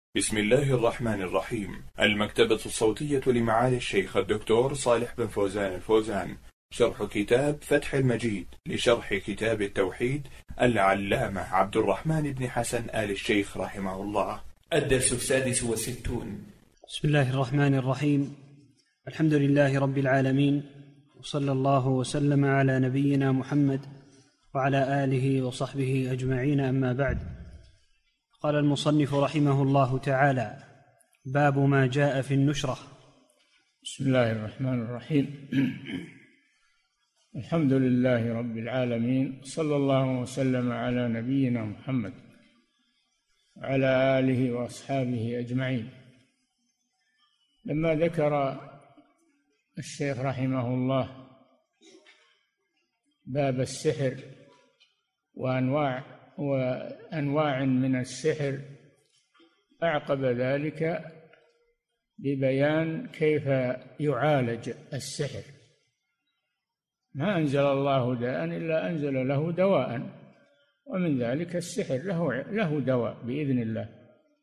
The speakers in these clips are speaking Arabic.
بسم الله الرحمن الرحيم. المكتبة الصوتية لمعالي الشيخ الدكتور صالح بن فوزان الفوزان، شرح كتاب فتح المجيد لشرح كتاب التوحيد العلامة عبد الرحمن بن حسن آل الشيخ رحمه الله. الدرس 66. بسم الله الرحمن الرحيم. الحمد لله رب العالمين، وصلى الله وسلم على نبينا محمد وعلى آله وصحبه أجمعين، أما بعد. قال المصنف رحمه الله تعالى: باب ما جاء في النشرة. بسم الله الرحمن الرحيم. الحمد لله رب العالمين، صلى الله وسلم على نبينا محمد وعلى آله وأصحابه أجمعين. لما ذكر الشيخ رحمه الله باب السحر وأنواع من السحر، أعقب ذلك ببيان كيف يعالج السحر. ما أنزل الله داء إلا أنزل له دواء، ومن ذلك السحر له دواء بإذن الله،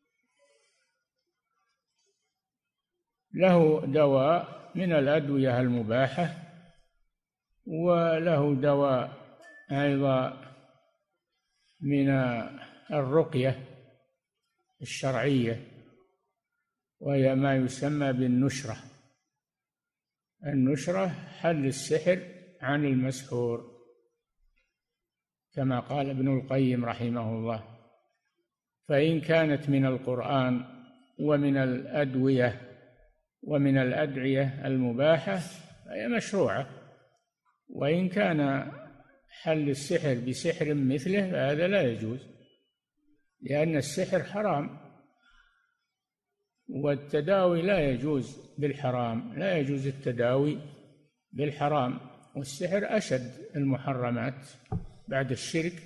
له دواء من الأدوية المباحة، وله دواء أيضا من الرقية الشرعية، وهي ما يسمى بالنشرة. النشرة حل السحر عن المسحور، كما قال ابن القيم رحمه الله: فإن كانت من القرآن ومن الأدوية ومن الأدعية المباحة فهي مشروعة، وإن كان حل السحر بسحر مثله فهذا لا يجوز، لأن السحر حرام، والتداوي لا يجوز بالحرام، لا يجوز التداوي بالحرام، والسحر أشد المحرمات بعد الشرك،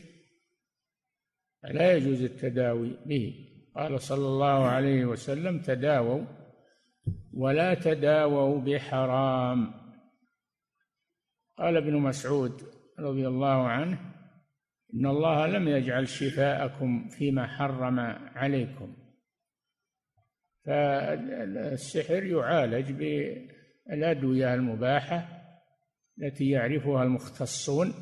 لا يجوز التداوي به. قال صلى الله عليه وسلم: تداووا ولا تداووا بحرام. قال ابن مسعود رضي الله عنه: إن الله لم يجعل شفاءكم فيما حرم عليكم. فالسحر يعالج بالأدوية المباحة التي يعرفها المختصون،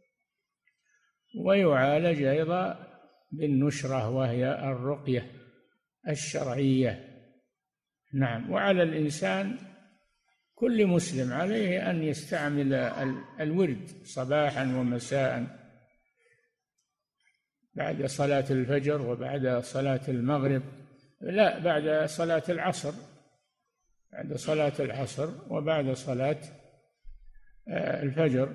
ويعالج أيضا بالنشرة وهي الرقية الشرعية. نعم. وعلى الإنسان كل مسلم عليه أن يستعمل الورد صباحا ومساء، بعد صلاة الفجر وبعد صلاة المغرب، لا، بعد صلاة العصر، بعد صلاة العصر وبعد صلاة الفجر.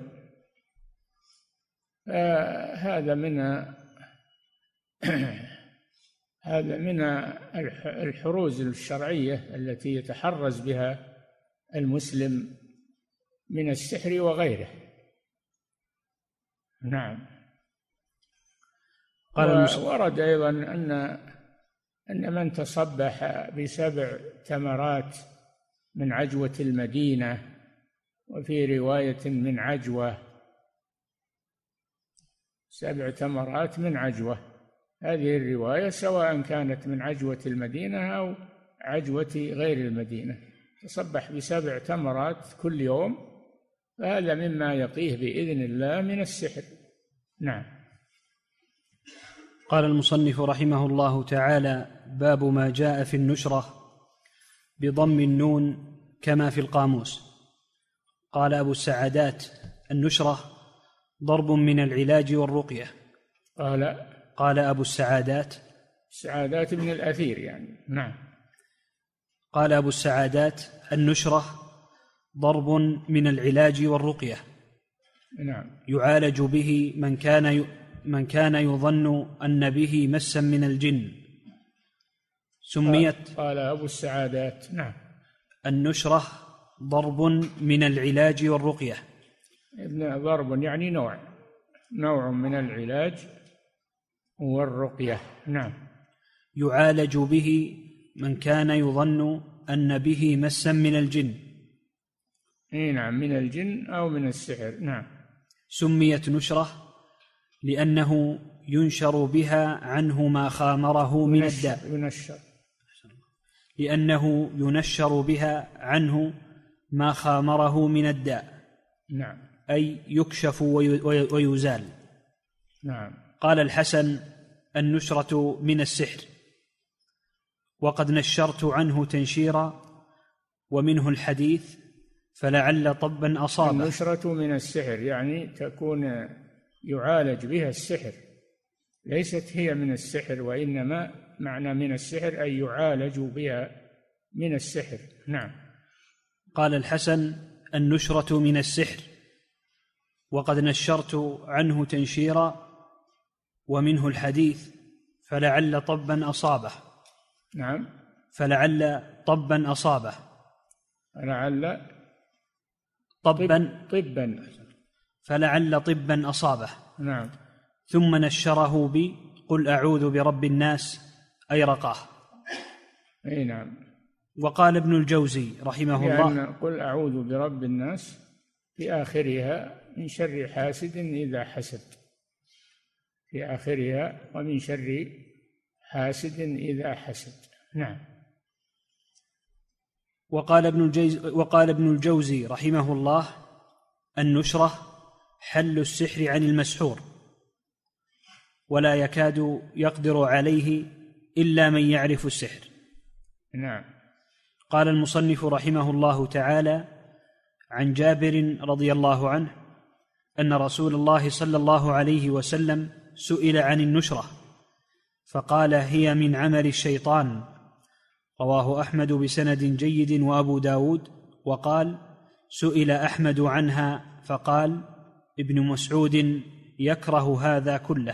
هذا من الحروز الشرعية التي يتحرز بها المسلم من السحر وغيره. نعم. ورد أيضا أن من تصبح ب7 تمرات من عجوة المدينة، وفي رواية من عجوة، 7 تمرات من عجوة، هذه الرواية سواء كانت من عجوة المدينة أو عجوة غير المدينة، تصبح ب7 تمرات كل يوم، فهذا مما يقيه بإذن الله من السحر. نعم. قال المصنف رحمه الله تعالى: باب ما جاء في النشرة بضم النون كما في القاموس. قال أبو السعادات: النشرة ضرب من العلاج والرقية. قال أبو السعادات بن الأثير يعني. نعم. قال أبو السعادات: النشرة ضرب من العلاج والرقية. نعم. يعالج به من كان يظن أن به مسا من الجن. سميت. قال أبو السعادات: نعم. النشرة ضرب من العلاج والرقية. ضرب يعني نوع من العلاج والرقية. نعم. يعالج به من كان يظن أن به مسا من الجن. نعم، من الجن أو من السحر. نعم. سميت نشرة لأنه ينشر بها عنه ما خامره من الداء. لأنه ينشر بها عنه ما خامره من الداء. نعم. أي يكشف ويزال. نعم. قال الحسن: النشرة من السحر، وقد نشرت عنه تنشيرا، ومنه الحديث فلعل طبا أصابه. النشرة من السحر يعني تكون يعالج بها السحر، ليست هي من السحر، وإنما معنى من السحر أي يعالج بها من السحر. نعم. قال الحسن: النشرة من السحر، وقد نشرت عنه تنشيرا، ومنه الحديث فلعل طبا أصابه. نعم. فلعل طبا أصابه. لعل طبا فلعل طبا أصابه. نعم. ثم نشره قل أعوذ برب الناس، أي رقاه. أي نعم. وقال ابن الجوزي رحمه الله: لأن قل أعوذ برب الناس في آخرها من شر حاسد إذا حسد، في آخرها ومن شر حاسد إذا حسد. نعم. وقال ابن الجوزي رحمه الله: النشرة حل السحر عن المسحور، ولا يكاد يقدر عليه إلا من يعرف السحر. نعم. قال المصنف رحمه الله تعالى: عن جابر رضي الله عنه أن رسول الله صلى الله عليه وسلم سئل عن النشرة فقال: هي من عمل الشيطان. رواه أحمد بسند جيد وأبو داود. وقال: سئل أحمد عنها فقال: ابن مسعود يكره هذا كله.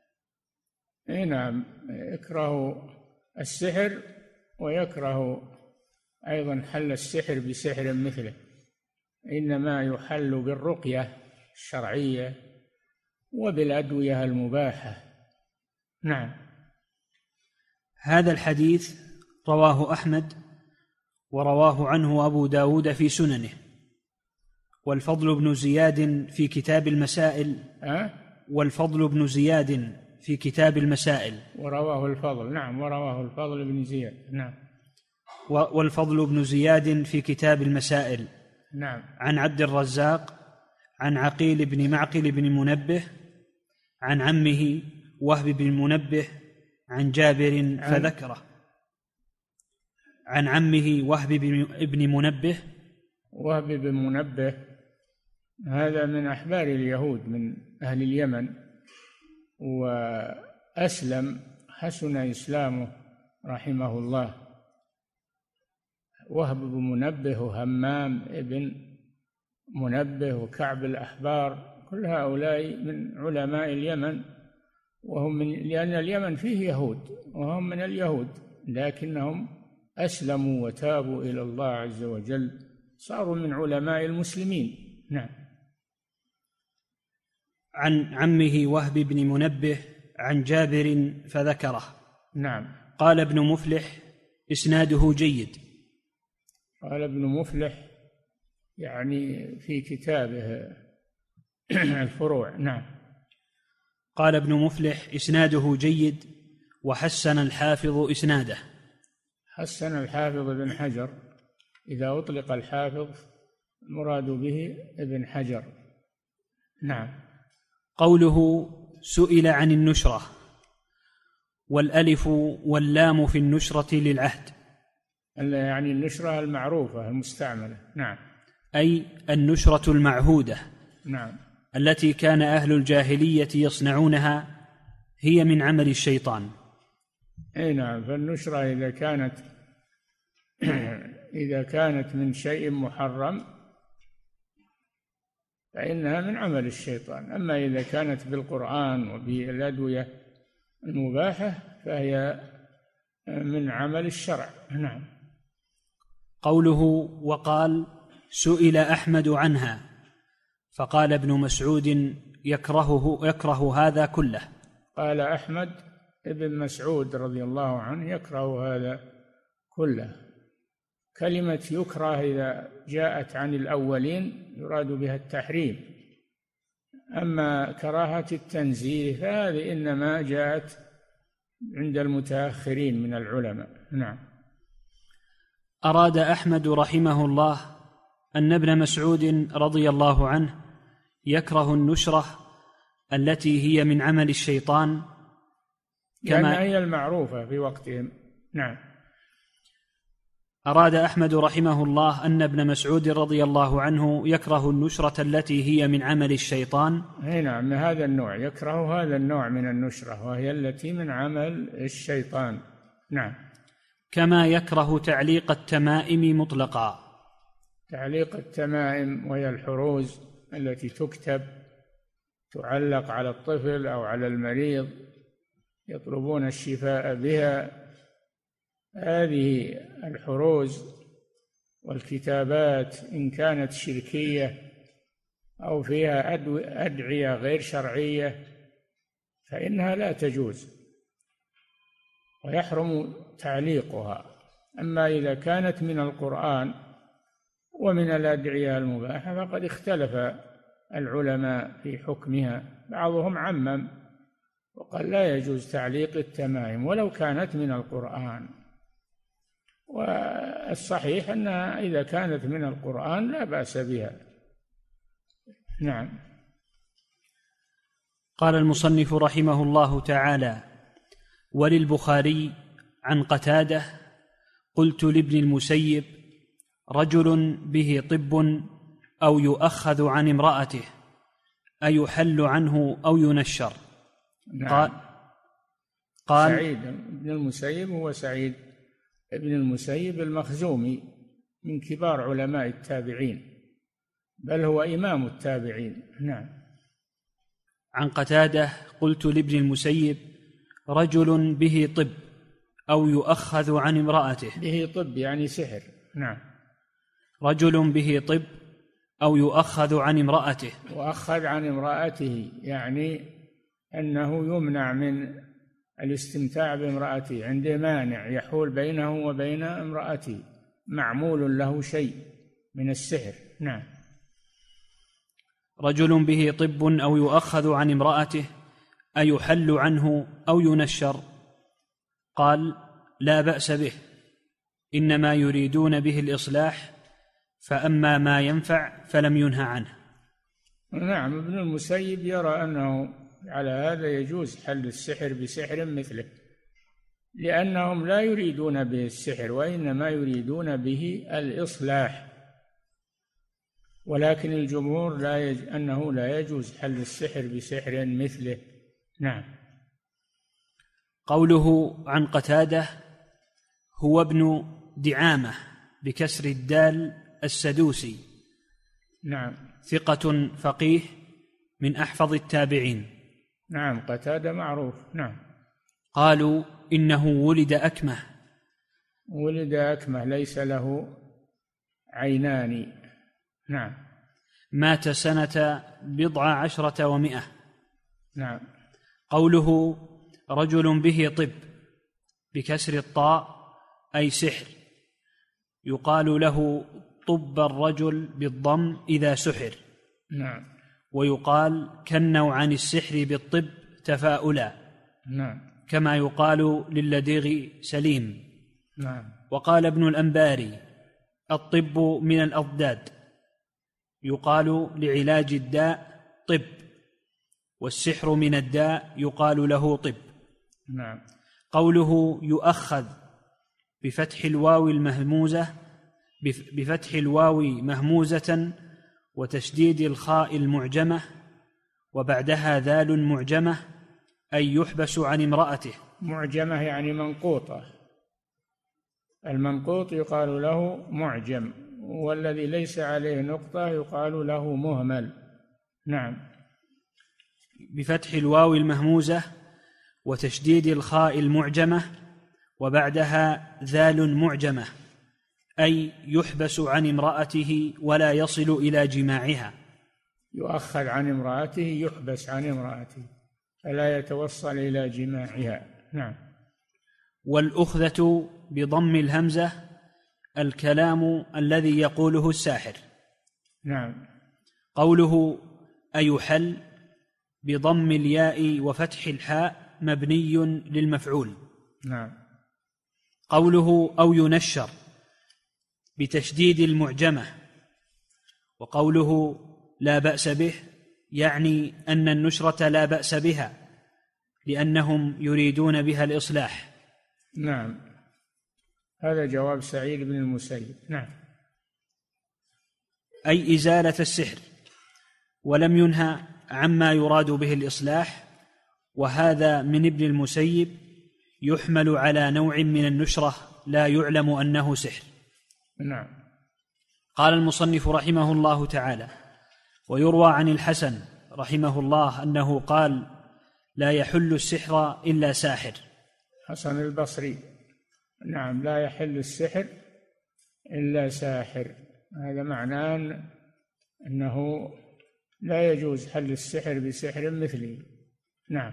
نعم، يكره السحر ويكره أيضا حل السحر بسحر مثله، إنما يحل بالرقية الشرعية وبالأدوية المباحة. نعم. هذا الحديث رواه أحمد ورواه عنه أبو داود في سننه، والفضل بن زياد في كتاب المسائل والفضل بن زياد في كتاب المسائل ورواه الفضل. نعم، ورواه الفضل بن زياد. نعم. والفضل بن زياد في كتاب المسائل. نعم. عن عبد الرزاق عن عقيل بن معقل بن منبه عن عمه وهب بن منبه عن جابر فذكره. عن عمه وهب بن منبه. وهب بن منبه هذا من أحبار اليهود من أهل اليمن، وأسلم، حسن إسلامه رحمه الله. وهب بن منبه وهمام بن منبه وكعب الأحبار، كل هؤلاء من علماء اليمن، وهم لأن اليمن فيه يهود وهم من اليهود، لكنهم أسلموا وتابوا إلى الله عز وجل، صاروا من علماء المسلمين. نعم. عن عمه وهب بن منبه عن جابر فذكره. نعم. قال ابن مفلح: إسناده جيد. قال ابن مفلح يعني في كتابه الفروع. نعم. قال ابن مفلح: إسناده جيد، وحسن الحافظ إسناده. حسن الحافظ ابن حجر، إذا أطلق الحافظ المراد به ابن حجر. نعم. قوله سئل عن النشرة، والألف واللام في النشرة للعهد، يعني النشرة المعروفة المستعملة. نعم. أي النشرة المعهودة. نعم. التي كان أهل الجاهلية يصنعونها، هي من عمل الشيطان. أي نعم. فالنشرة إذا كانت من شيء محرم فإنها من عمل الشيطان، أما إذا كانت بالقرآن وبالأدوية المباحة فهي من عمل الشرع. نعم. قوله وقال سئل أحمد عنها فقال ابن مسعود يكره هذا كله. قال أحمد ابن مسعود رضي الله عنه يكره هذا كله. كلمة يكره إذا جاءت عن الأولين يراد بها التحريم، أما كراهة التنزيه فهذه إنما جاءت عند المتأخرين من العلماء. نعم. أراد أحمد رحمه الله أن ابن مسعود رضي الله عنه يكره النشرة التي هي من عمل الشيطان كما هي المعروفة في وقتهم. نعم. أراد أحمد رحمه الله أن ابن مسعود رضي الله عنه يكره النشرة التي هي من عمل الشيطان. نعم، من هذا النوع، يكره هذا النوع من النشرة وهي التي من عمل الشيطان. نعم. كما يكره تعليق التمائم مطلقا. تعليق التمائم وهي الحروز التي تكتب تعلق على الطفل أو على المريض يطلبون الشفاء بها، هذه الحروز والكتابات إن كانت شركية أو فيها أدعية غير شرعية فإنها لا تجوز ويحرم تعليقها. أما إذا كانت من القرآن ومن الأدعية المباحة فقد اختلف العلماء في حكمها، بعضهم عمم وقال لا يجوز تعليق التمائم ولو كانت من القرآن، والصحيح أنها إذا كانت من القرآن لا بأس بها. نعم. قال المصنف رحمه الله تعالى: وللبخاري عن قتادة: قلت لابن المسيب: رجل به طب أو يؤخذ عن امرأته أيحل عنه أو ينشر؟ نعم. قال سعيد بن المسيب هو سعيد ابن المسيب المخزومي من كبار علماء التابعين، بل هو إمام التابعين. نعم. عن قتادة: قلت لابن المسيب: رجل به طب أو يؤخذ عن امرأته. به طب يعني سحر. نعم. رجل به طب أو يؤخذ عن امرأته. وأخذ عن امرأته يعني أنه يمنع من الاستمتاع بامرأته، عنده مانع يحول بينه وبين امرأته، معمول له شيء من السحر. نعم. رجل به طب أو يؤخذ عن امرأته أيحل عنه أو ينشر؟ قال: لا بأس به، إنما يريدون به الإصلاح، فأما ما ينفع فلم ينهى عنه. نعم. ابن المسيب يرى أنه على هذا يجوز حل السحر بسحر مثله، لأنهم لا يريدون به السحر وإنما يريدون به الإصلاح، ولكن الجمهور أنه لا يجوز حل السحر بسحر مثله. نعم. قوله عن قتادة: هو ابن دعامة بكسر الدال السدوسي. نعم. ثقة فقيه من أحفظ التابعين. نعم. قتادة معروف. نعم. قالوا إنه ولد أكمه. ولد أكمه ليس له عينان. نعم. مات سنة 17 و100. نعم. قوله رجل به طب بكسر الطاء أي سحر، يقال له طب الرجل بالضم إذا سحر. نعم. ويقال كنوا عن السحر بالطب تفاؤلا. نعم. كما يقال للديغ سليم. نعم. وقال ابن الأنباري: الطب من الأضداد، يقال لعلاج الداء طب، والسحر من الداء يقال له طب. نعم. قوله يؤخذ بفتح الواو المهموزة بفتح الواو مهموزة وتشديد الخاء المعجمة وبعدها ذال معجمة أي يحبس عن امرأته. معجمة يعني منقوطة، المنقوط يقال له معجم، والذي ليس عليه نقطة يقال له مهمل. نعم. بفتح الواو المهموزة وتشديد الخاء المعجمة وبعدها ذال معجمة أي يحبس عن امرأته ولا يصل إلى جماعها. يؤخذ عن امرأته، يحبس عن امرأته فلا يتوصل إلى جماعها. نعم. والأخذة بضم الهمزة الكلام الذي يقوله الساحر. نعم. قوله أيحل بضم الياء وفتح الحاء مبني للمفعول. نعم. قوله أو ينشر بتشديد المعجمة. وقوله لا بأس به يعني أن النشرة لا بأس بها، لأنهم يريدون بها الإصلاح. نعم، هذا جواب سعيد بن المسيب. نعم. أي إزالة السحر، ولم ينهى عما يراد به الإصلاح، وهذا من ابن المسيب يحمل على نوع من النشرة لا يعلم أنه سحر. نعم. قال المصنف رحمه الله تعالى: ويروى عن الحسن رحمه الله أنه قال: لا يحل السحر إلا ساحر. حسن البصري. نعم، لا يحل السحر إلا ساحر، هذا معناه أنه لا يجوز حل السحر بسحر مثله. نعم.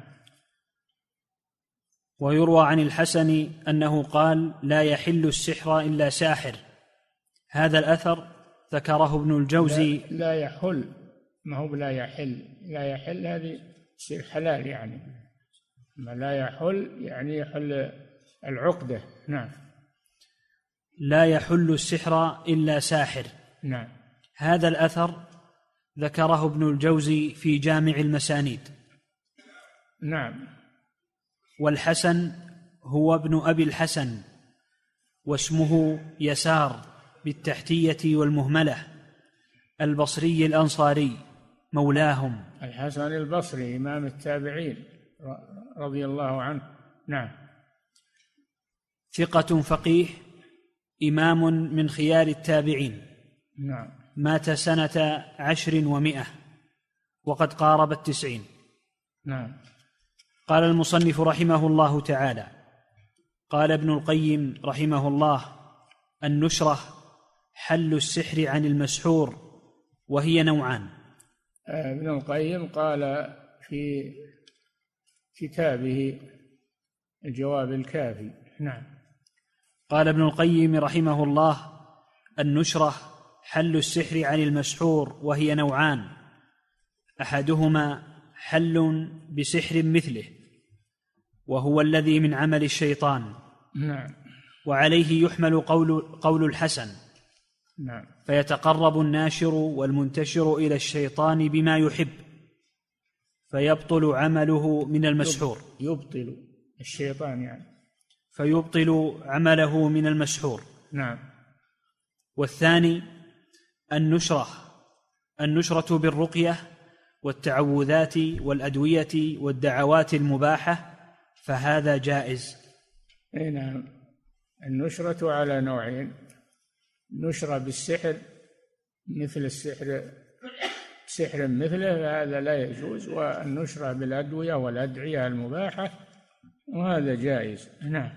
ويروى عن الحسن أنه قال: لا يحل السحر إلا ساحر. هذا الأثر ذكره ابن الجوزي. لا يحل، ما هو لا يحل، لا يحل هذه تصير حلال يعني، ما لا يحل يعني يحل العقدة. نعم. لا يحل السحر إلا ساحر. نعم. هذا الأثر ذكره ابن الجوزي في جامع المسانيد. نعم. والحسن هو ابن أبي الحسن، واسمه يسار بالتحتية والمهملة، البصري الأنصاري مولاهم. الحسن البصري إمام التابعين رضي الله عنه. نعم. ثقة فقيه، إمام من خيار التابعين. نعم. مات سنة 10 و100 وقد قارب 90. نعم. قال المصنف رحمه الله تعالى: قال ابن القيم رحمه الله: النشرة حل السحر عن المسحور، وهي نوعان. ابن القيم قال في كتابه الجواب الكافي. نعم. قال ابن القيم رحمه الله: النشرة حل السحر عن المسحور، وهي نوعان: أحدهما حل بسحر مثله، وهو الذي من عمل الشيطان. نعم. وعليه يحمل قول الحسن. نعم. فيتقرب الناشر والمنتشر إلى الشيطان بما يحب، فيبطل عمله من المسحور. يبطل الشيطان يعني، فيبطل عمله من المسحور. نعم. والثاني النشرة بالرقية والتعوذات والأدوية والدعوات المباحة، فهذا جائز. نعم. النشرة على نوعين: نشرة بالسحر مثل السحر، سحر مثله هذا لا يجوز، والنشرة بالأدوية والأدعية المباحة وهذا جائز. نعم.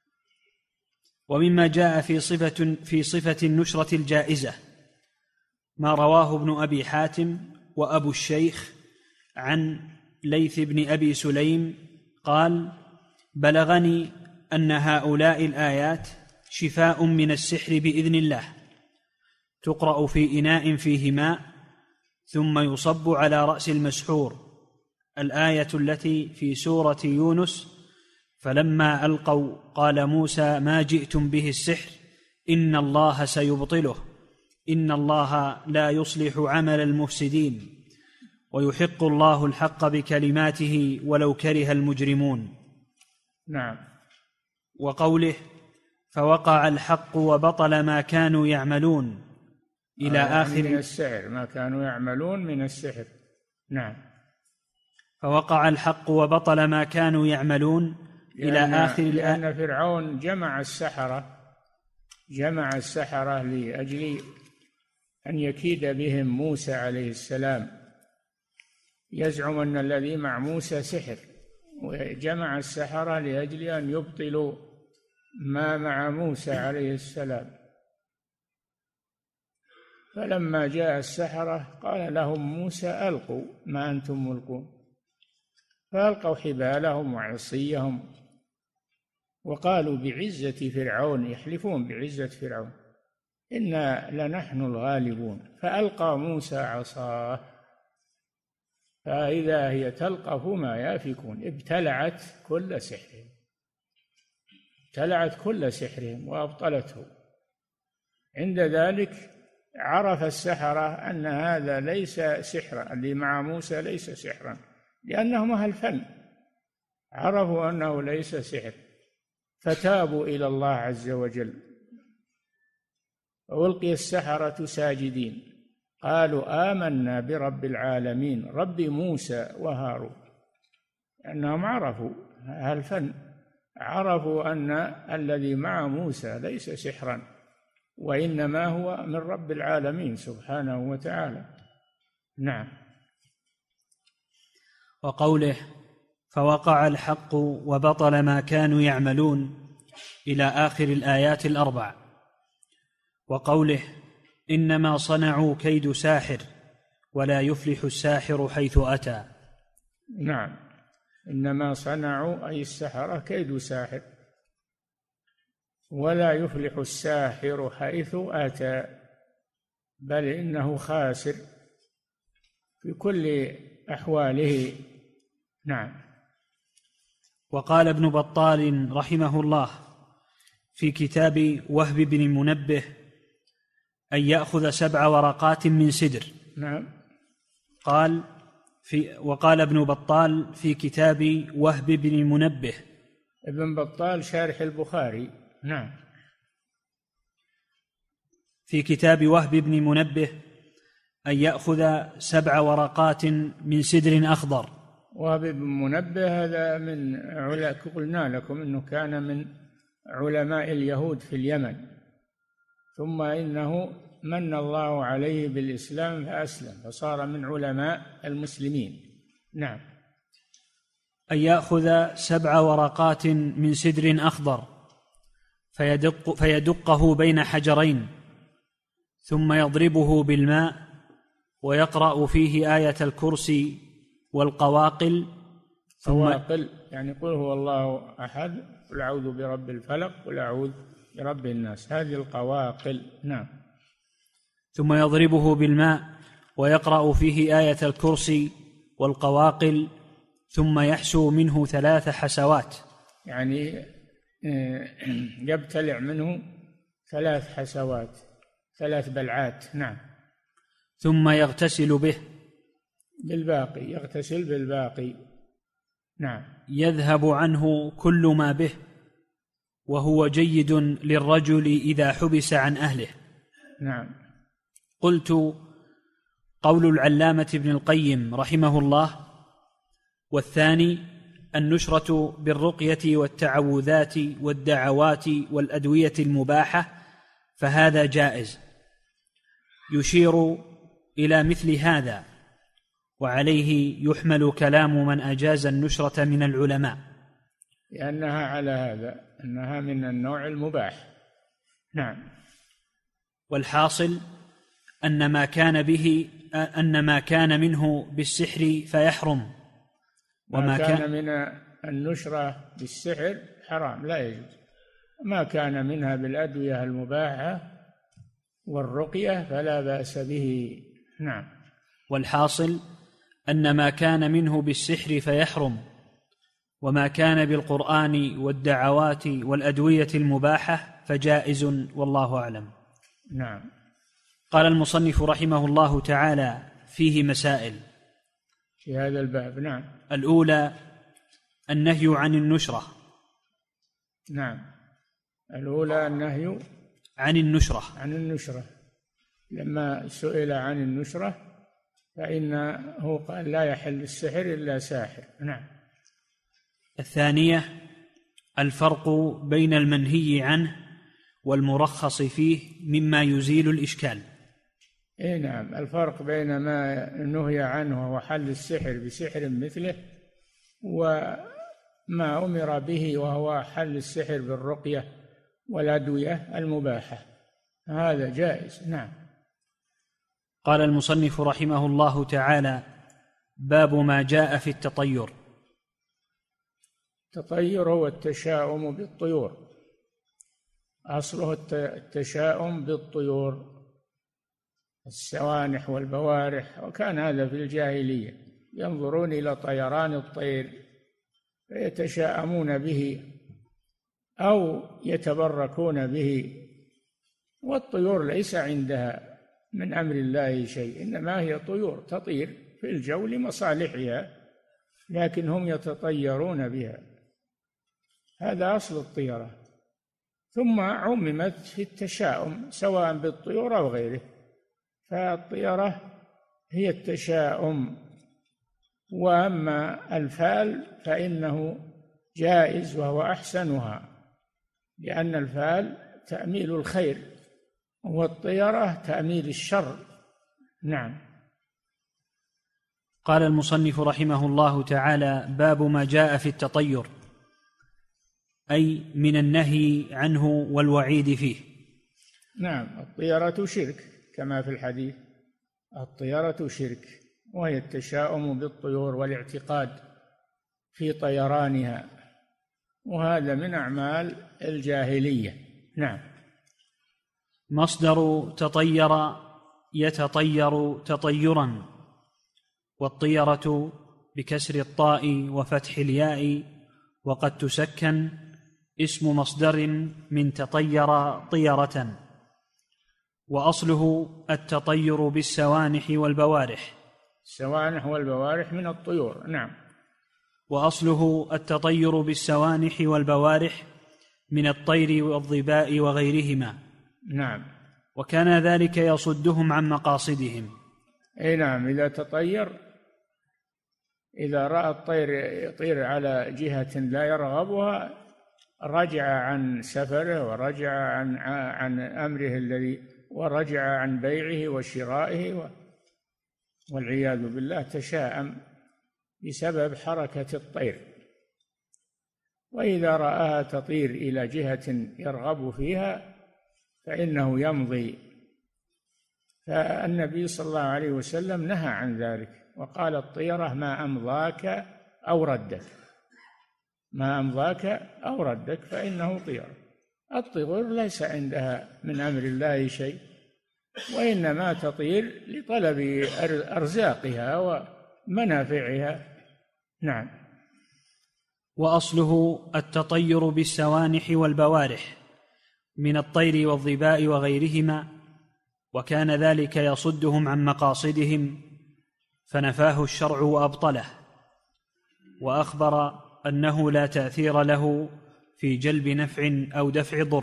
ومما جاء في صفة النشرة الجائزة ما رواه ابن أبي حاتم وأبو الشيخ عن ليث بن أبي سليم قال: بلغني أن هؤلاء الآيات شفاء من السحر بإذن الله، تقرأ في إناء فيه ماء ثم يصب على رأس المسحور، الآية التي في سورة يونس: فلما ألقوا قال موسى ما جئتم به السحر إن الله سيبطله إن الله لا يصلح عمل المفسدين ويحق الله الحق بكلماته ولو كره المجرمون. نعم. وقوله: فوقع الحق وبطل ما كانوا يعملون إلى آخر من السحر، ما كانوا يعملون من السحر. نعم. فوقع الحق وبطل ما كانوا يعملون إلى آخر لأن فرعون جمع السحرة لأجل أن يكيد بهم موسى عليه السلام، يزعم أن الذي مع موسى سحر، وجمع السحرة لأجل أن يبطلوا ما مع موسى عليه السلام. فلما جاء السحرة قال لهم موسى ألقوا ما أنتم ملقون، فألقوا حبالهم وعصيهم وقالوا بعزة فرعون، يحلفون بعزة فرعون، إنا لنحن الغالبون. فألقى موسى عصاه فإذا هي تلقف ما يافكون، ابتلعت كل سحرهم وأبطلته. عند ذلك عرف السحرة أن هذا ليس سحرا، اللي مع موسى ليس سحرا، لأنهم أهل فن، عرفوا أنه ليس سحر، فتابوا إلى الله عز وجل. وألقي السحرة ساجدين قالوا آمنا برب العالمين رب موسى وهارون، أنهم عرفوا أهل فن، عرفوا أن الذي مع موسى ليس سحرا، وإنما هو من رب العالمين سبحانه وتعالى. نعم. وقوله فوقع الحق وبطل ما كانوا يعملون إلى آخر الآيات الأربع. وقوله إنما صنعوا كيد ساحر ولا يفلح الساحر حيث أتى. نعم، إنما صنعوا أي السحرة كيد ساحر ولا يفلح الساحر حيث أتى، بل إنه خاسر في كل أحواله. نعم. وقال ابن بطال رحمه الله في كتاب وهب بن المنبه أن يأخذ 7 ورقات من سدر. نعم. وقال ابن بطال في كتاب وهب بن المنبه، ابن بطال شارح البخاري. نعم. في كتاب وهب بن منبه أن يأخذ 7 ورقات من سدر أخضر. وهب بن منبه هذا من قلنا لكم أنه كان من علماء اليهود في اليمن، ثم إنه من الله عليه بالإسلام فأسلم فصار من علماء المسلمين. نعم. أن يأخذ 7 ورقات من سدر أخضر فيدقه بين حجرين ثم يضربه بالماء ويقرأ فيه آية الكرسي والقواقل. قواقل يعني قل هو الله أحد، قل أعوذ برب الفلق، قل أعوذ برب الناس، هذه القواقل. نعم. ثم يضربه بالماء ويقرأ فيه آية الكرسي والقواقل ثم يحسو منه 3 حسوات، يعني يبتلع منه 3 حسوات، 3 بلعات. نعم. ثم يغتسل به بالباقي، يغتسل بالباقي. نعم. يذهب عنه كل ما به، وهو جيد للرجل إذا حبس عن أهله. نعم. قلت قول العلامة ابن القيم رحمه الله: والثاني النشرة بالرقية والتعوذات والدعوات والأدوية المباحة، فهذا جائز، يشير إلى مثل هذا، وعليه يحمل كلام من أجاز النشرة من العلماء، لأنها على هذا أنها من النوع المباح. نعم. والحاصل أن ما كان منه بالسحر فيحرم، وما كان من النشرة بالسحر حرام لا يجوز، ما كان منها بالأدوية المباحة والرقية فلا بأس به. نعم. والحاصل أن ما كان منه بالسحر فيحرم، وما كان بالقرآن والدعوات والأدوية المباحة فجائز، والله أعلم. نعم. قال المصنف رحمه الله تعالى: فيه مسائل في هذا الباب. نعم. الأولى النهي عن النشرة. نعم. الأولى النهي عن النشرة. عن النشرة، لما سئل عن النشرة فإنه قال لا يحل السحر إلا ساحر. نعم. الثانية الفرق بين المنهي عنه والمرخص فيه مما يزيل الإشكال. نعم، الفرق بين ما نهي عنه وهو حل السحر بسحر مثله، وما أمر به وهو حل السحر بالرقية والأدوية المباحة، هذا جائز. نعم. قال المصنف رحمه الله تعالى: باب ما جاء في التطير. التطير هو التشاؤم بالطيور، أصله التشاؤم بالطيور، السوانح والبوارح، وكان هذا في الجاهلية، ينظرون إلى طيران الطير فيتشاءمون به أو يتبركون به والطيور ليس عندها من أمر الله شيء، إنما هي طيور تطير في الجو لمصالحها، لكن هم يتطيرون بها. هذا أصل الطيرة، ثم عممت في التشاؤم سواء بالطيور أو غيره، فالطيرة هي التشاؤم. وأما الفال فإنه جائز وهو أحسنها، لأن الفال تأميل الخير والطيرة تأميل الشر. نعم. قال المصنف رحمه الله تعالى: باب ما جاء في التطير، أي من النهي عنه والوعيد فيه. نعم، الطيرة شرك كما في الحديث، الطيرة شرك، وهي التشاؤم بالطيور والاعتقاد في طيرانها، وهذا من أعمال الجاهلية. نعم. مصدر تطير يتطير تطيرا، والطيرة بكسر الطاء وفتح الياء، وقد تسكن، اسم مصدر من تطير طيرة، وأصله التطير بالسوانح والبوارح. السوانح والبوارح من الطيور. نعم. وأصله التطير بالسوانح والبوارح من الطير والظباء وغيرهما. نعم. وكان ذلك يصدهم عن مقاصدهم. أي نعم، إذا تطير، إذا رأى الطير يطير على جهة لا يرغبها رجع عن سفره، ورجع عن أمره الذي، ورجع عن بيعه وشرائه، والعياذ بالله تشاءم بسبب حركة الطير. وإذا رآها تطير إلى جهة يرغب فيها فإنه يمضي. فالنبي صلى الله عليه وسلم نهى عن ذلك، وقال: الطيرة ما أمضاك أو ردك، ما أمضاك أو ردك فإنه طير. الطيور ليس عندها من أمر الله شيء، وإنما تطير لطلب أرزاقها ومنافعها. نعم. وأصله التطير بالسوانح والبوارح من الطير والظباء وغيرهما، وكان ذلك يصدهم عن مقاصدهم، فنفاه الشرع وأبطله، وأخبر أنه لا تأثير له في جلب نفع أو دفع ضر.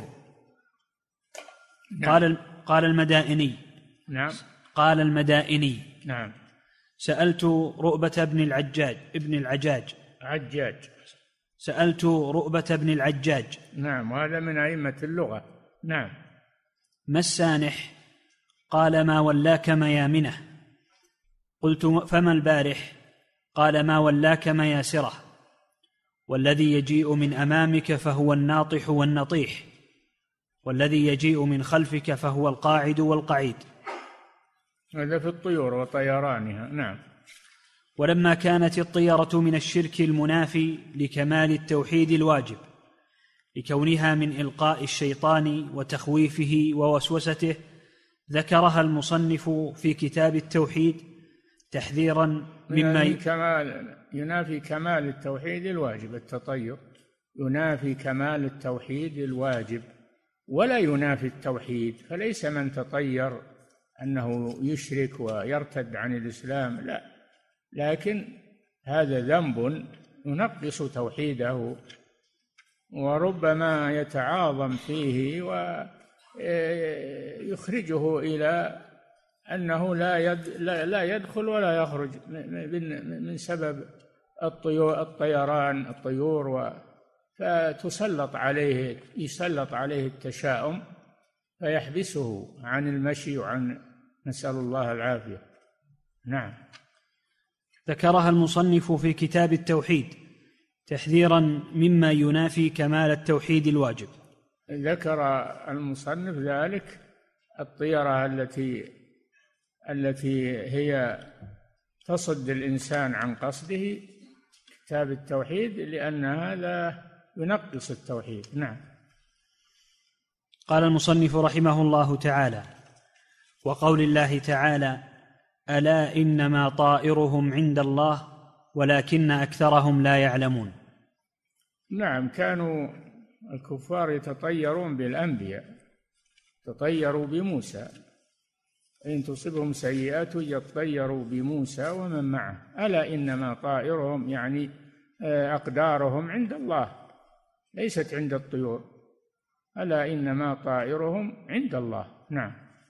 نعم. قال المدائني. نعم. قال المدائني: نعم. سألت رؤبة بن العجاج. سألت رؤبة بن العجاج. نعم، وهذا من أئمة اللغة. نعم. ما السانح؟ قال: ما ولاك ميامنه. قلت: فما البارح؟ قال: ما ولاك مياسره. والذي يجيء من أمامك فهو الناطح والنطيح، والذي يجيء من خلفك فهو القاعد والقعيد. هذا في الطيور وطيرانها. نعم. ولما كانت الطيرة من الشرك المنافي لكمال التوحيد الواجب، لكونها من إلقاء الشيطان وتخويفه ووسوسته، ذكرها المصنف في كتاب التوحيد تحذيرا مما ينافي كمال التوحيد الواجب. التطير ينافي كمال التوحيد الواجب ولا ينافي التوحيد، فليس من تطير أنه يشرك ويرتد عن الإسلام، لا، لكن هذا ذنب ينقص توحيده، وربما يتعاظم فيه ويخرجه إلى أنه لا يدخل ولا يخرج من سبب الطيور فيسلط عليه التشاؤم فيحبسه عن المشي نسأل الله العافية. نعم. ذكرها المصنف في كتاب التوحيد تحذيرا مما ينافي كمال التوحيد الواجب. ذكر المصنف ذلك الطيرة التي هي تصد الإنسان عن قصده، كتاب التوحيد، لأن هذا ينقص التوحيد. نعم. قال المصنف رحمه الله تعالى: وقول الله تعالى: ألا إنما طائرهم عند الله ولكن أكثرهم لا يعلمون. نعم، كانوا الكفار يتطيرون بالأنبياء، تطيروا بموسى، إن تصبهم سيئة يطيروا بموسى ومن معه، ألا إنما طائرهم يعني أقدارهم عند الله ليست عند الطيور، ألا إنما طائرهم عند الله. نعم.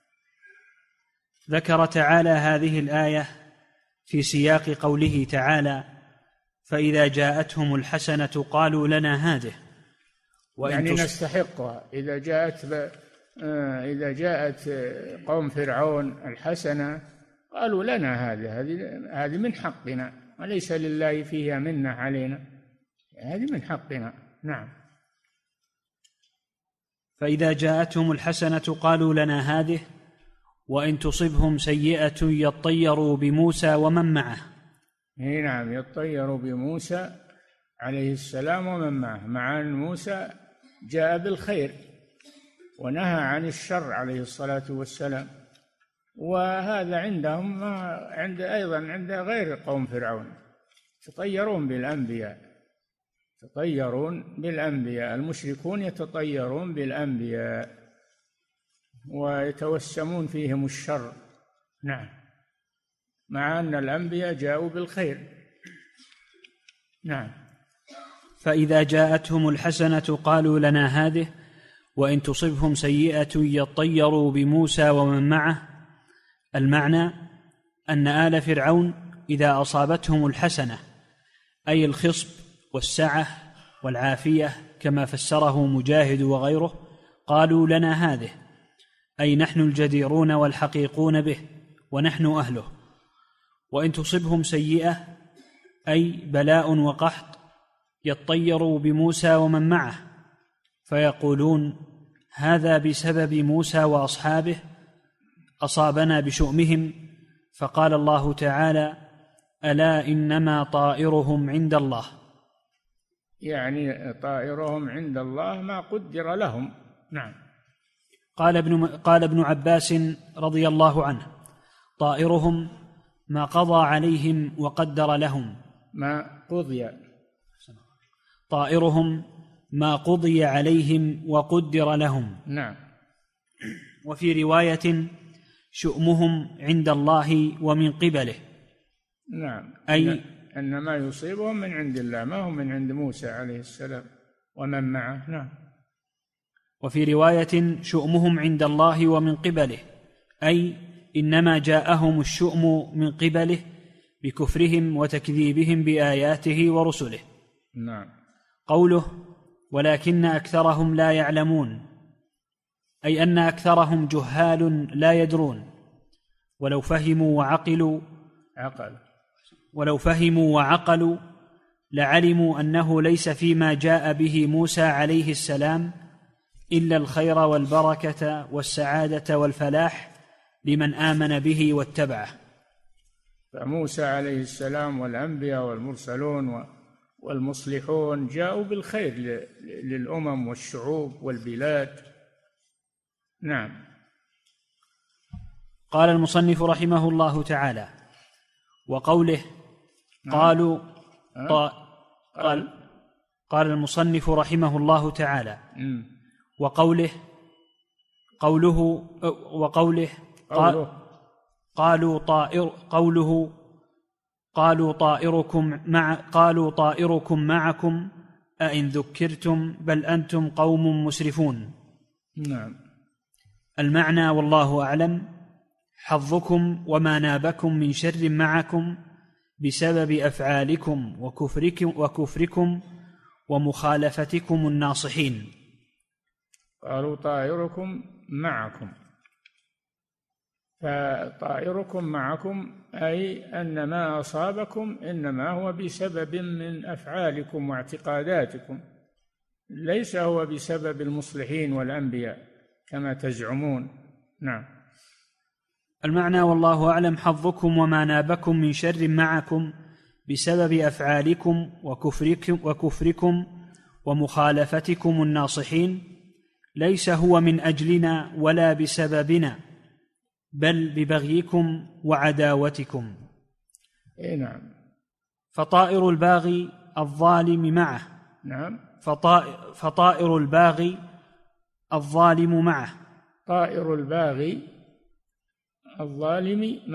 ذكر تعالى هذه الآية في سياق قوله تعالى: فإذا جاءتهم الحسنة قالوا لنا هذه، يعني نستحقها. إذا جاءت قوم فرعون الحسنة قالوا لنا هذه من حقنا، وليس لله فيها منة علينا، هذه من حقنا. نعم. فإذا جاءتهم الحسنة قالوا لنا هذه وإن تصبهم سيئة يطيروا بموسى ومن معه. نعم، يطيروا بموسى عليه السلام ومن معه، مع أن موسى جاء بالخير ونهى عن الشر عليه الصلاة والسلام، وهذا عندهم أيضا عند غير قوم فرعون، يتطيرون بالأنبياء، المشركون يتطيرون بالأنبياء ويتوسمون فيهم الشر. نعم، مع أن الأنبياء جاءوا بالخير. نعم. فإذا جاءتهم الحسنة قالوا لنا هذه وإن تصبهم سيئة يطيروا بموسى ومن معه. المعنى أن آل فرعون إذا أصابتهم الحسنة أي الخصب والسعة والعافية كما فسره مجاهد وغيره قالوا لنا هذه، أي نحن الجديرون والحقيقون به ونحن أهله. وإن تصبهم سيئة أي بلاء وقحط يطيروا بموسى ومن معه، فيقولون هذا بسبب موسى وأصحابه أصابنا بشؤمهم. فقال الله تعالى: ألا إنما طائرهم عند الله، يعني طائرهم عند الله ما قدر لهم. نعم. قال ابن عباس رضي الله عنه: طائرهم ما قضى عليهم وقدر لهم. طائرهم ما قضي عليهم وقدر لهم. نعم. وفي رواية: شؤمهم عند الله ومن قبله. نعم، أي أن ما يصيبهم من عند الله، ما هم من عند موسى عليه السلام ومن معه. نعم. وفي رواية: شؤمهم عند الله ومن قبله، أي إنما جاءهم الشؤم من قبله بكفرهم وتكذيبهم بآياته ورسله. نعم. قوله: ولكن أكثرهم لا يعلمون، أي أن أكثرهم جهال لا يدرون، ولو فهموا وعقلوا لعلموا أنه ليس فيما جاء به موسى عليه السلام إلا الخير والبركة والسعادة والفلاح لمن آمن به واتبعه. فموسى عليه السلام والأنبياء والمرسلون والمصلحون جاءوا بالخير للأمم والشعوب والبلاد. نعم. قال المصنف رحمه الله تعالى: وقوله قالوا قال المصنف رحمه الله تعالى: وقوله قالوا طائركم معكم أئن ذكرتم بل أنتم قوم مسرفون. نعم. المعنى والله أعلم: حظكم وما نابكم من شر معكم بسبب أفعالكم وكفركم ومخالفتكم الناصحين. قالوا طائركم معكم، فطائركم معكم أي أن ما أصابكم إنما هو بسبب من أفعالكم واعتقاداتكم، ليس هو بسبب المصلحين والأنبياء كما تزعمون. نعم. المعنى والله أعلم: حظكم وما نابكم من شر معكم بسبب أفعالكم وكفركم ومخالفتكم الناصحين، ليس هو من أجلنا ولا بسببنا، بل ببغيكم وعداوتكم. نعم. فطائر الباغي الظالم معه. نعم. فطائر الباغي الظالم معه، طائر الباغي الظالم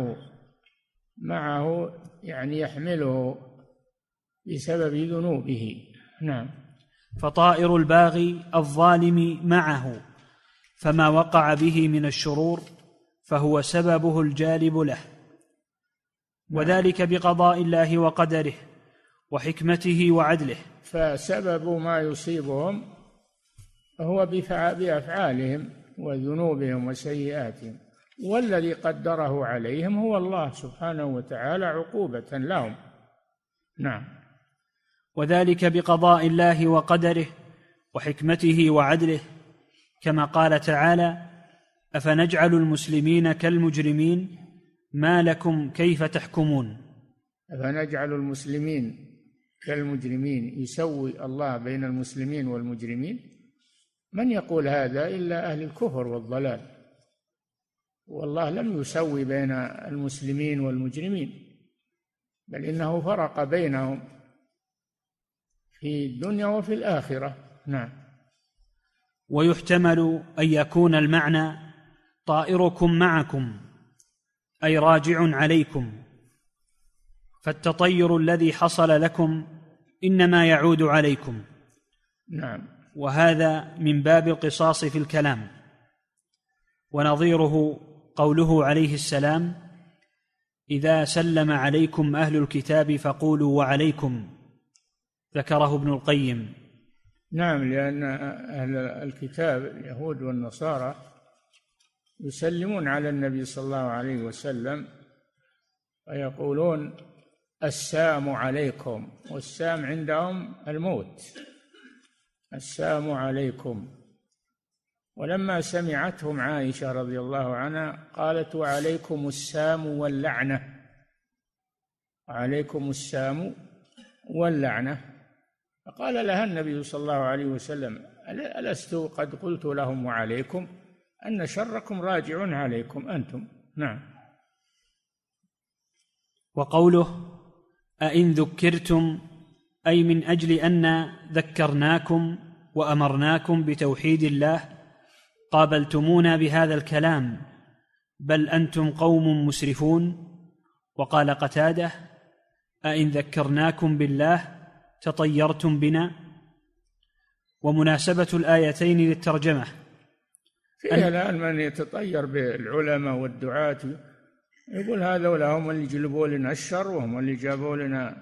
معه يعني يحمله بسبب ذنوبه. نعم. فطائر الباغي الظالم معه، فما وقع به من الشرور فهو سببه الجالب له، وذلك بقضاء الله وقدره وحكمته وعدله. فسبب ما يصيبهم هو بأفعالهم وذنوبهم وسيئاتهم، والذي قدره عليهم هو الله سبحانه وتعالى عقوبة لهم. نعم. وذلك بقضاء الله وقدره وحكمته وعدله، كما قال تعالى: أفنجعل المسلمين كالمجرمين ما لكم كيف تحكمون. أفنجعل المسلمين كالمجرمين، يسوي الله بين المسلمين والمجرمين؟ من يقول هذا إلا أهل الكفر والضلال، والله لم يسوي بين المسلمين والمجرمين، بل إنه فرق بينهم في الدنيا وفي الآخرة. نعم. ويحتمل أن يكون المعنى طائركم معكم، أي راجع عليكم، فالتطير الذي حصل لكم إنما يعود عليكم. نعم. وهذا من باب القصاص في الكلام. ونظيره قوله عليه السلام: إذا سلم عليكم أهل الكتاب فقولوا وعليكم، ذكره ابن القيم. نعم، لأن أهل الكتاب اليهود والنصارى يسلمون على النبي صلى الله عليه وسلم ويقولون السلام عليكم، والسام عندهم الموت، السلام عليكم. ولما سمعتهم عائشة رضي الله عنها قالت: وعليكم السام واللعنة، وعليكم السام واللعنة. فقال لها النبي صلى الله عليه وسلم: ألست قد قلت لهم وعليكم أن شركم راجع عليكم أنتم؟ نعم. وقوله: أئن ذكرتم، أي من أجل أن ذكرناكم وأمرناكم بتوحيد الله قابلتمونا بهذا الكلام، بل أنتم قوم مسرفون. وقال قتادة: أئن ذكرناكم بالله تطيرتم بنا. ومناسبة الآيتين للترجمة فيها الآن من يتطير بالعلماء والدعاة، يقول هذول هم اللي جلبوا لنا الشر، وهم اللي جابوا لنا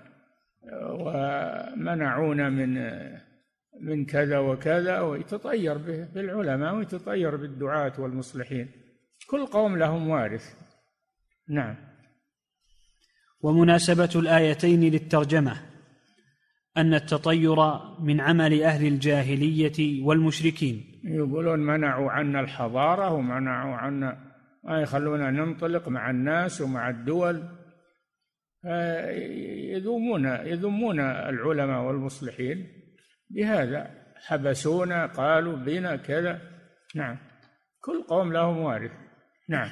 ومنعونا من كذا وكذا، ويتطير بالعلماء ويتطير بالدعاة والمصلحين. كل قوم لهم وارث. نعم. ومناسبة الآيتين للترجمة أن التطير من عمل أهل الجاهلية والمشركين. يقولون منعوا عنا الحضارة ومنعوا عنا، ما يخلونا ننطلق مع الناس ومع الدول، يذمون العلماء والمصلحين بهذا، حبسونا، قالوا بنا كذا. نعم. كل قوم لهم وارث. نعم.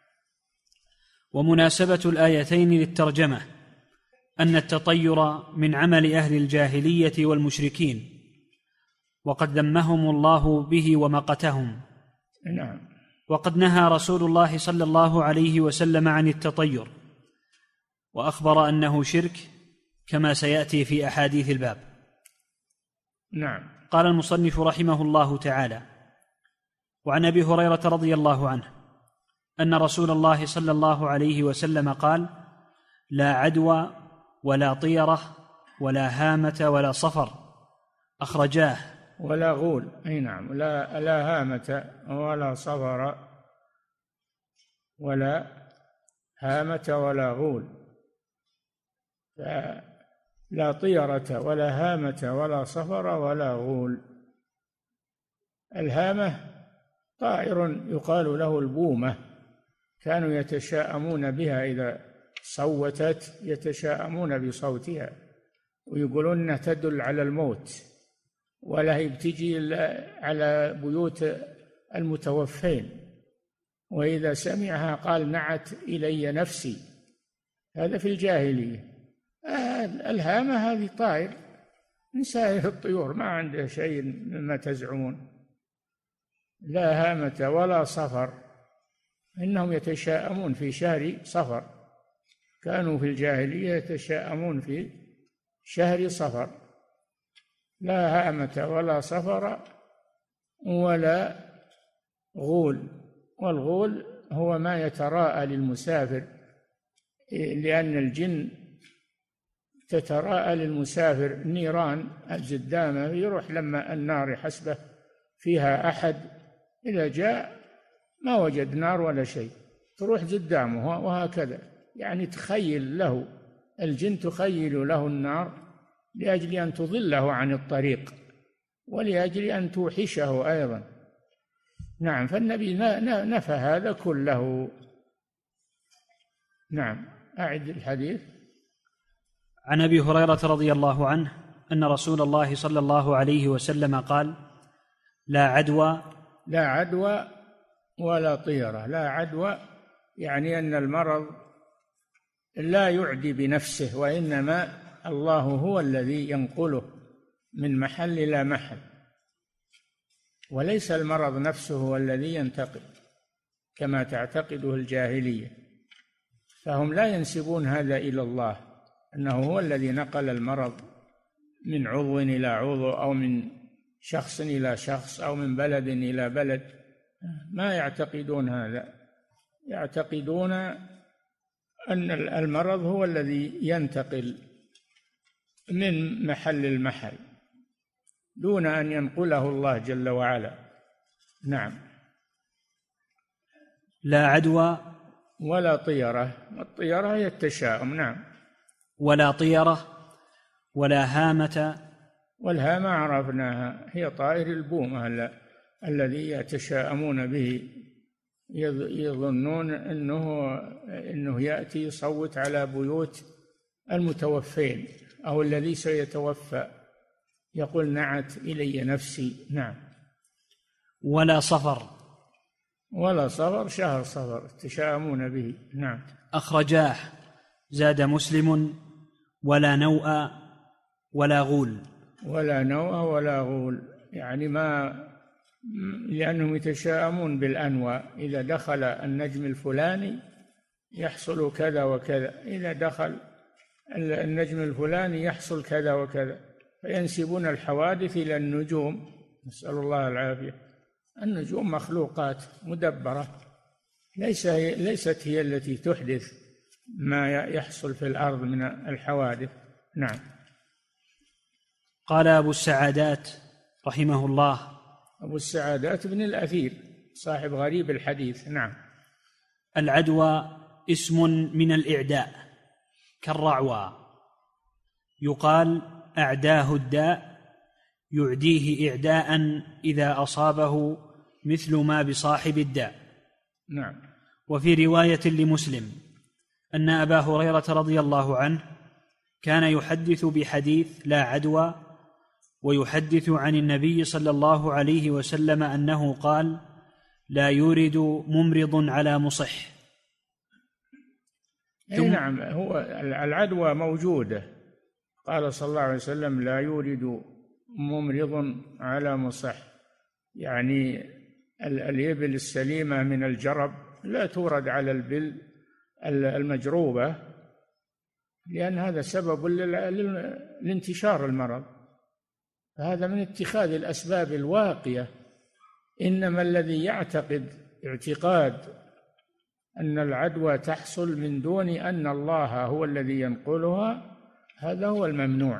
ومناسبة الآيتين للترجمة أن التطير من عمل أهل الجاهلية والمشركين، وقد ذمهم الله به ومقتهم. نعم. وقد نهى رسول الله صلى الله عليه وسلم عن التطير، وأخبر أنه شرك كما سيأتي في أحاديث الباب. نعم. قال المصنف رحمه الله تعالى: وعن أبي هريرة رضي الله عنه أن رسول الله صلى الله عليه وسلم قال: لا عدوى ولا طيرة ولا هامة ولا صفر، أخرجاه. ولا غول. أي نعم. لا هامة ولا صفر ولا هامة ولا غول. لا طيرة ولا هامة ولا صفر ولا غول. الهامة طائر يقال له البومة، كانوا يتشاءمون بها إذا صوتت، يتشاءمون بصوتها ويقولون أنها تدل على الموت، ولا هي بتجي على بيوت المتوفين، وإذا سمعها قال نعت إلي نفسي. هذا في الجاهلية. الهامة هذه طائر من سائر الطيور، ما عنده شيء مما تزعمون. لا هامة ولا صفر، إنهم يتشاءمون في شهر صفر، كانوا في الجاهلية يتشاءمون في شهر صفر. لا هامة ولا صفر ولا غول. والغول هو ما يتراءى للمسافر، لأن الجن تتراءى للمسافر نيران قدامه، يروح لما النار يحسبه فيها أحد، إذا جاء ما وجد نار ولا شيء تروح قدامه، وهكذا يعني تخيل له الجن، تخيل له النار لأجل أن تضله عن الطريق ولأجل أن توحشه أيضا. نعم، فالنبي نفى هذا كله. نعم، أعد الحديث. عن أبي هريرة رضي الله عنه أن رسول الله صلى الله عليه وسلم قال: لا عدوى ولا طيرة. لا عدوى يعني أن المرض لا يعدي بنفسه، وإنما الله هو الذي ينقله من محل إلى محل، وليس المرض نفسه هو الذي ينتقل كما تعتقده الجاهلية، فهم لا ينسبون هذا إلى الله، أنه هو الذي نقل المرض من عضو إلى عضو، أو من شخص إلى شخص، أو من بلد إلى بلد. ما يعتقدون هذا، يعتقدون أن المرض هو الذي ينتقل من محل المحل دون أن ينقله الله جل وعلا. نعم. لا عدوى ولا طيرة. الطيرة هي التشاؤم. نعم. ولا طيرة ولا هامة. والهامة عرفناها، هي طائر البومة الذي يتشاءمون به، يظنون أنه يأتي يصوت على بيوت المتوفين أو الذي سيتوفى، يقول: نعت إلي نفسي. نعم. ولا صفر. ولا صفر، شهر صفر تشاءمون به. نعم. أخرجاه. زاد مسلم: ولا نوء ولا غول. ولا نوء ولا غول يعني لأنهم يتشاءمون بالأنواء، إذا دخل النجم الفلاني يحصل كذا وكذا، إذا دخل النجم الفلاني يحصل كذا وكذا، فينسبون الحوادث إلى النجوم، نسأل الله العافية. النجوم مخلوقات مدبرة، ليست هي التي تحدث ما يحصل في الأرض من الحوادث. نعم. قال أبو السعادات رحمه الله. أبو السعادات بن الأثير صاحب غريب الحديث. نعم. العدوى اسم من الإعداء كالرعوى، يقال: أعداه الداء، يعديه إعداء إذا أصابه مثل ما بصاحب الداء. نعم. وفي رواية لمسلم أن أبا هريرة رضي الله عنه كان يحدث بحديث لا عدوى، ويحدث عن النبي صلى الله عليه وسلم أنه قال: لا يورد ممرض على مصح. نعم، هو العدوى موجودة، قال صلى الله عليه وسلم: لا يورد ممرض على مصح، يعني الإبل السليمة من الجرب لا تورد على الإبل المجروبة، لأن هذا سبب لانتشار المرض، هذا من اتخاذ الأسباب الواقية. إنما الذي يعتقد اعتقاد أن العدوى تحصل من دون أن الله هو الذي ينقلها، هذا هو الممنوع.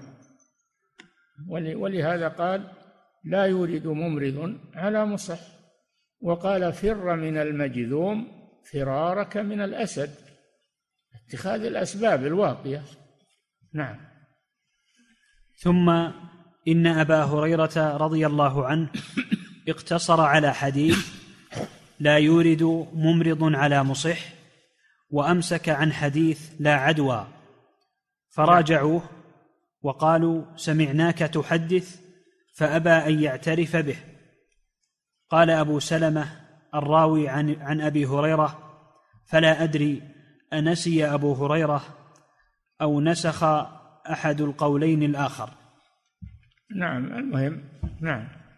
ولهذا قال: لا يورد ممرض على مصح. وقال: فر من المجذوم فرارك من الأسد، اتخاذ الأسباب الواقية. نعم. ثم إن أبا هريرة رضي الله عنه اقتصر على حديث لا يورد ممرض على مصح، وأمسك عن حديث لا عدوى، فراجعوه وقالوا: سمعناك تحدث، فأبى أن يعترف به. قال أبو سلمة الراوي عن أبي هريرة: فلا أدري أنسي أبو هريرة أو نسخ أحد القولين الآخر. نعم، المهم. نعم.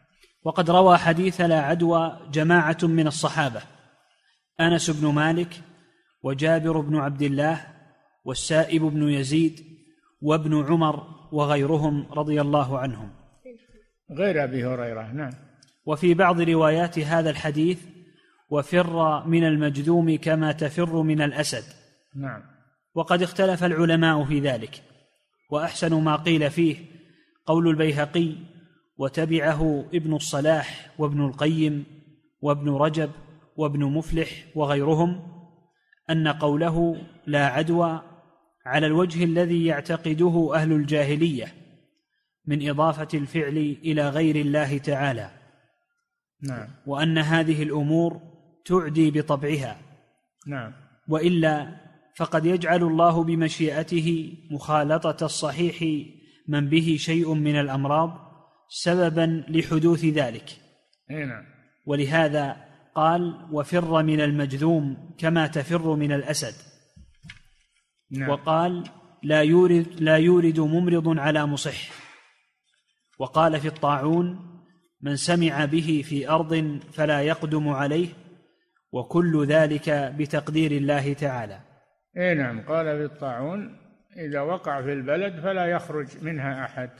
وقد روى حديث لا عدوى جماعة من الصحابة: أنس بن مالك، وجابر بن عبد الله، والسائب بن يزيد، وابن عمر، وغيرهم رضي الله عنهم، غير أبي هريرة. نعم. وفي بعض روايات هذا الحديث: وفر من المجذوم كما تفر من الأسد. نعم. وقد اختلف العلماء في ذلك، وأحسن ما قيل فيه قول البيهقي وتبعه ابن الصلاح وابن القيم وابن رجب وابن مفلح وغيرهم، أن قوله لا عدوى على الوجه الذي يعتقده أهل الجاهلية من إضافة الفعل إلى غير الله تعالى. نعم. وأن هذه الأمور تعدي بطبعها. نعم. وإلا فقد يجعل الله بمشيئته مخالطة الصحيح من به شيء من الأمراض سببا لحدوث ذلك. نعم. ولهذا قال: وفر من المجذوم كما تفر من الأسد. نعم. وقال: لا يورد ممرض على مصح. وقال في الطاعون: من سمع به في أرض فلا يقدم عليه، وكل ذلك بتقدير الله تعالى. نعم. قال في الطاعون: إذا وقع في البلد فلا يخرج منها أحد،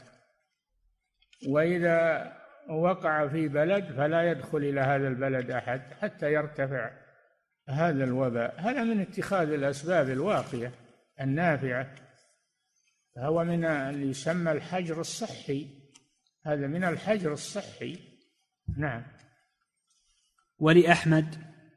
وإذا وقع في بلد فلا يدخل إلى هذا البلد أحد حتى يرتفع هذا الوباء. هذا من اتخاذ الأسباب الواقية النافعة، هو من اللي يسمى الحجر الصحي، هذا من الحجر الصحي. نعم. ولأحمد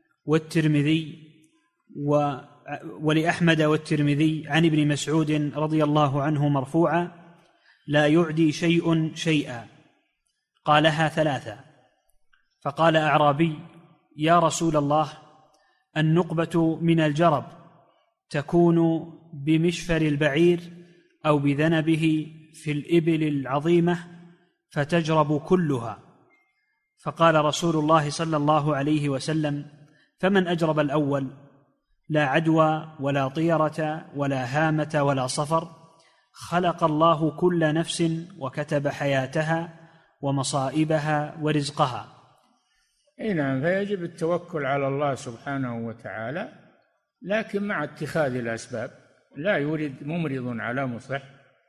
والترمذي عن ابن مسعود رضي الله عنه مرفوعا: لا يعدي شيء شيئا. قالها 3. فقال أعرابي: يا رسول الله، النقبة من الجرب تكون بمشفر البعير أو بذنبه في الإبل العظيمة فتجرب كلها. فقال رسول الله صلى الله عليه وسلم: فمن أجرب الأول؟ لا عدوى ولا طيرة ولا هامة ولا صفر، خلق الله كل نفس وكتب حياتها ومصائبها ورزقها. نعم. فيجب التوكل على الله سبحانه وتعالى، لكن مع اتخاذ الأسباب. لا يورد ممرض على مصح.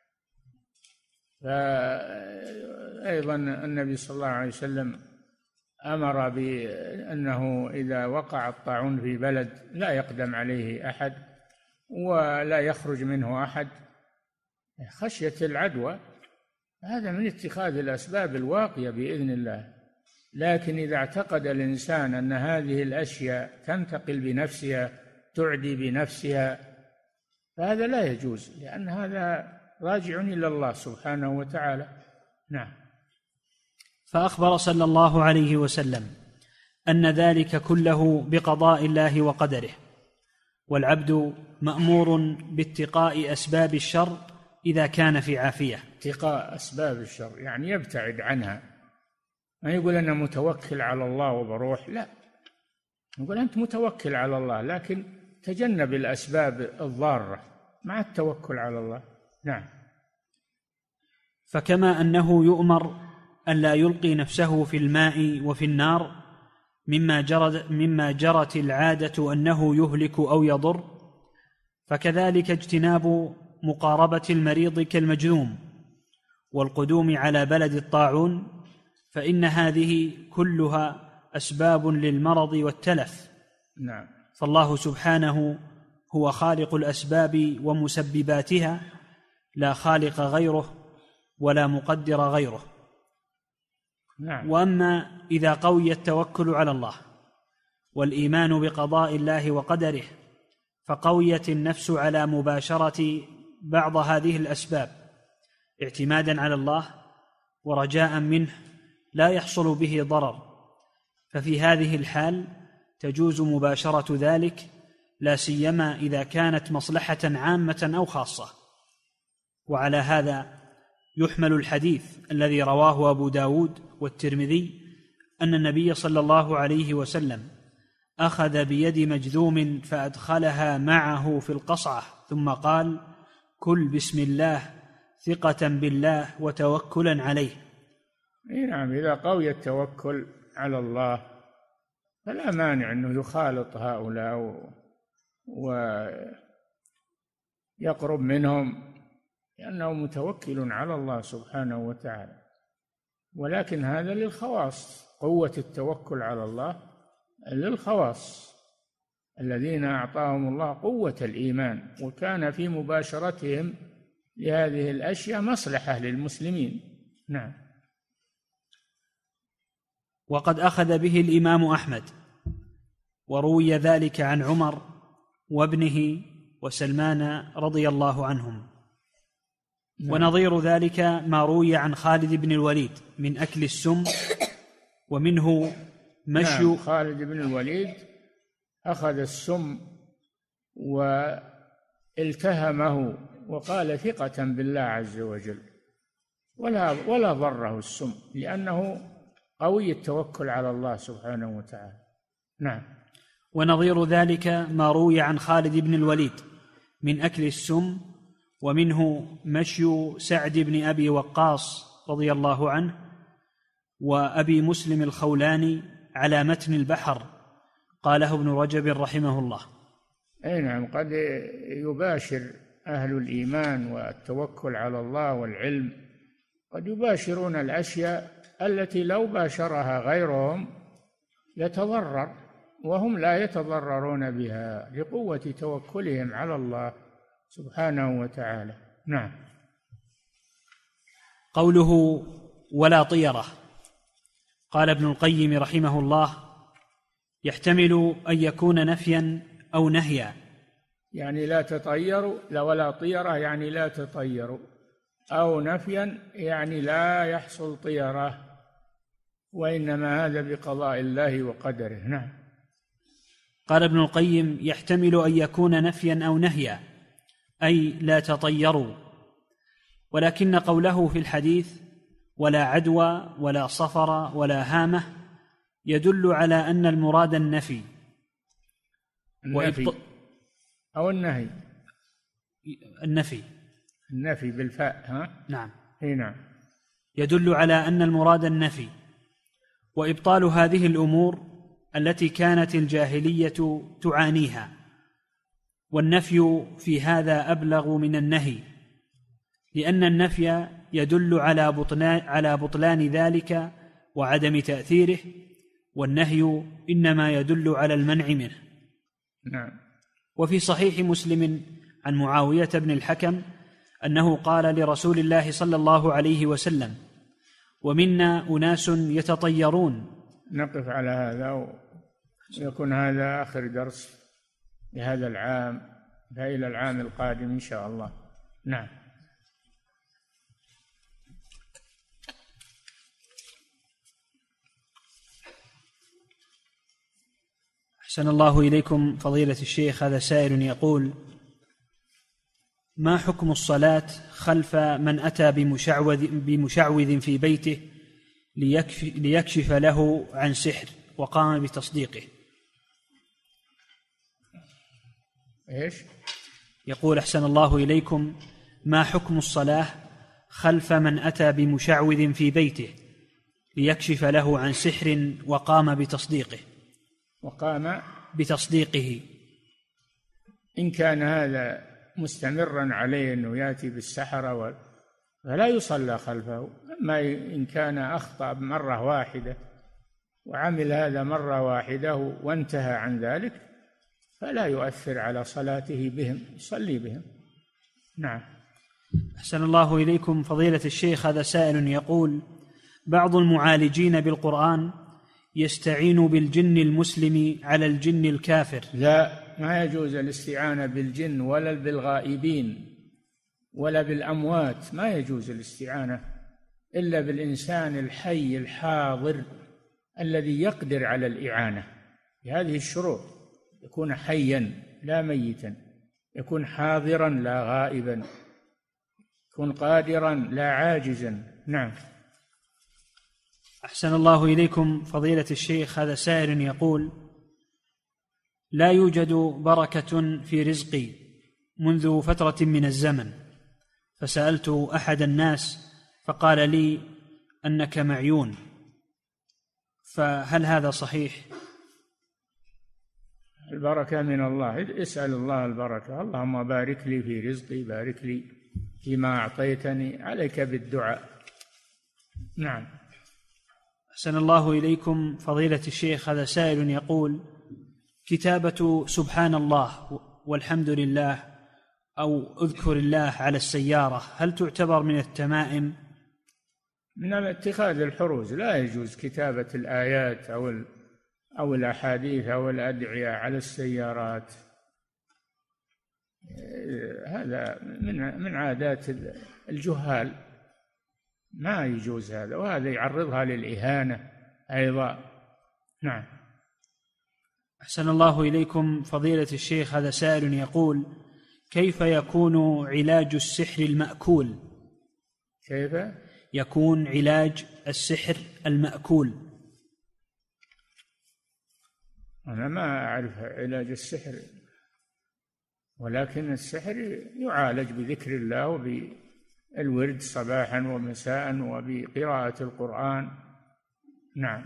فأيضا النبي صلى الله عليه وسلم أمر بأنه إذا وقع الطاعون في بلد لا يقدم عليه أحد ولا يخرج منه أحد خشية العدوى. هذا من اتخاذ الأسباب الواقية بإذن الله. لكن إذا اعتقد الإنسان أن هذه الأشياء تنتقل بنفسها، تعدي بنفسها، فهذا لا يجوز، لأن هذا راجع إلى الله سبحانه وتعالى. نعم. فأخبر صلى الله عليه وسلم أن ذلك كله بقضاء الله وقدره، والعبد مأمور باتقاء أسباب الشر إذا كان في عافية. اتقاء أسباب الشر يعني يبتعد عنها، ما يقول أنا متوكل على الله وبروح، لا، يقول أنت متوكل على الله لكن تجنب الأسباب الضارة مع التوكل على الله. نعم. فكما أنه يؤمر أن لا يلقي نفسه في الماء وفي النار مما جرت العادة أنه يهلك أو يضر، فكذلك اجتناب مقاربة المريض كالمجذوم والقدوم على بلد الطاعون، فإن هذه كلها أسباب للمرض والتلف. نعم. فالله سبحانه هو خالق الأسباب ومسبباتها، لا خالق غيره ولا مقدر غيره. نعم. وأما إذا قوي التوكل على الله والإيمان بقضاء الله وقدره، فقويت النفس على مباشرة بعض هذه الأسباب اعتمادا على الله ورجاء منه لا يحصل به ضرر، ففي هذه الحال تجوز مباشرة ذلك، لا سيما إذا كانت مصلحة عامة أو خاصة. وعلى هذا يحمل الحديث الذي رواه أبو داود والترمذي أن النبي صلى الله عليه وسلم أخذ بيد مجذوم فأدخلها معه في القصعة ثم قال: كل بسم الله ثقة بالله وتوكلا عليه. نعم، إذا قوي التوكل على الله فلا مانع أنه يخالط هؤلاء ويقرب منهم، لأنه متوكل على الله سبحانه وتعالى. ولكن هذا للخواص، قوة التوكل على الله للخواص الذين أعطاهم الله قوة الإيمان، وكان في مباشرتهم لهذه الأشياء مصلحة للمسلمين. نعم. وقد أخذ به الإمام أحمد، وروي ذلك عن عمر وابنه وسلمان رضي الله عنهم. ونظير ذلك ما روي عن خالد بن الوليد من أكل السم، ومنه مشي. خالد بن الوليد أخذ السم والتهمه وقال ثقة بالله عز وجل، ولا ضره السم، لأنه قوي التوكل على الله سبحانه وتعالى. نعم. ونظير ذلك ما روي عن خالد بن الوليد من أكل السم، ومنه مشي سعد بن أبي وقاص رضي الله عنه وأبي مسلم الخولاني على متن البحر، قاله ابن رجب رحمه الله. أي نعم، قد يباشر أهل الإيمان والتوكل على الله والعلم، قد يباشرون الأشياء التي لو باشرها غيرهم يتضرر، وهم لا يتضررون بها لقوة توكلهم على الله سبحانه وتعالى. نعم. قوله ولا طيرة، قال ابن القيم رحمه الله: يحتمل أن يكون نفيا أو نهيا، يعني لا تطيروا، لا، ولا طيرة يعني لا تطيروا، أو نفيا يعني لا يحصل طيرة، وإنما هذا بقضاء الله وقدره. نعم. قال ابن القيم: يحتمل أن يكون نفيا أو نهيا، أي لا تطيروا، ولكن قوله في الحديث ولا عدوى ولا صفر ولا هامة يدل على أن المراد النفي أو النهي. النفي بالفاء. ها؟ نعم. نعم. يدل على أن المراد النفي، وإبطال هذه الأمور التي كانت الجاهلية تعانيها، والنفي في هذا أبلغ من النهي، لأن النفي يدل على بطلان ذلك وعدم تأثيره، والنهي إنما يدل على المنع منه. نعم. وفي صحيح مسلم عن معاوية بن الحكم أنه قال لرسول الله صلى الله عليه وسلم: ومنا أناس يتطيرون. نقف على هذا، ويكون هذا آخر درس لهذا العام، فإلى العام القادم إن شاء الله. نعم. أحسن الله إليكم فضيلة الشيخ. هذا سائل يقول: ما حكم الصلاة خلف من أتى بمشعوذ في بيته ليكشف له عن سحر وقام بتصديقه؟ إيش؟ يقول: أحسن الله إليكم، ما حكم الصلاة خلف من أتى بمشعوذ في بيته ليكشف له عن سحر وقام بتصديقه؟ إن كان هذا مستمرا عليه أنه يأتي بالسحرة فلا يصلى خلفه. أما إن كان أخطأ مرة واحدة وعمل هذا مرة واحدة وانتهى عن ذلك فلا يؤثر على صلاته بهم، يصلي بهم. نعم. أحسن الله إليكم فضيلة الشيخ. هذا سائل يقول: بعض المعالجين بالقرآن يستعين بالجن المسلم على الجن الكافر. لا، ما يجوز الاستعانة بالجن ولا بالغائبين ولا بالأموات، ما يجوز الاستعانة إلا بالإنسان الحي الحاضر الذي يقدر على الإعانة بهذه الشروط: يكون حيا لا ميتا، يكون حاضرا لا غائبا، يكون قادرا لا عاجزا. نعم. أحسن الله إليكم فضيلة الشيخ. هذا سائل يقول: لا يوجد بركة في رزقي منذ فترة من الزمن، فسألت أحد الناس فقال لي: أنك معيون، فهل هذا صحيح؟ البركة من الله، اسأل الله البركة. اللهم بارك لي في رزقي، بارك لي فيما أعطيتني، عليك بالدعاء. نعم. أحسن الله إليكم فضيلة الشيخ، هذا سائل يقول: كتابة سبحان الله والحمد لله أو أذكر الله على السيارة هل تعتبر من التمائم؟ من اتخاذ الحروز، لا يجوز كتابة الآيات أو الأحاديث أو الأدعية على السيارات. هذا من عادات الجهال، ما يجوز هذا، وهذا يعرضها للإهانة أيضا. نعم. أحسن الله إليكم فضيلة الشيخ، هذا سائل يقول: كيف يكون علاج السحر المأكول؟ كيف يكون علاج السحر المأكول؟ أنا ما أعرف علاج السحر، ولكن السحر يعالج بذكر الله وبالورد صباحا ومساء وبقراءة القرآن. نعم.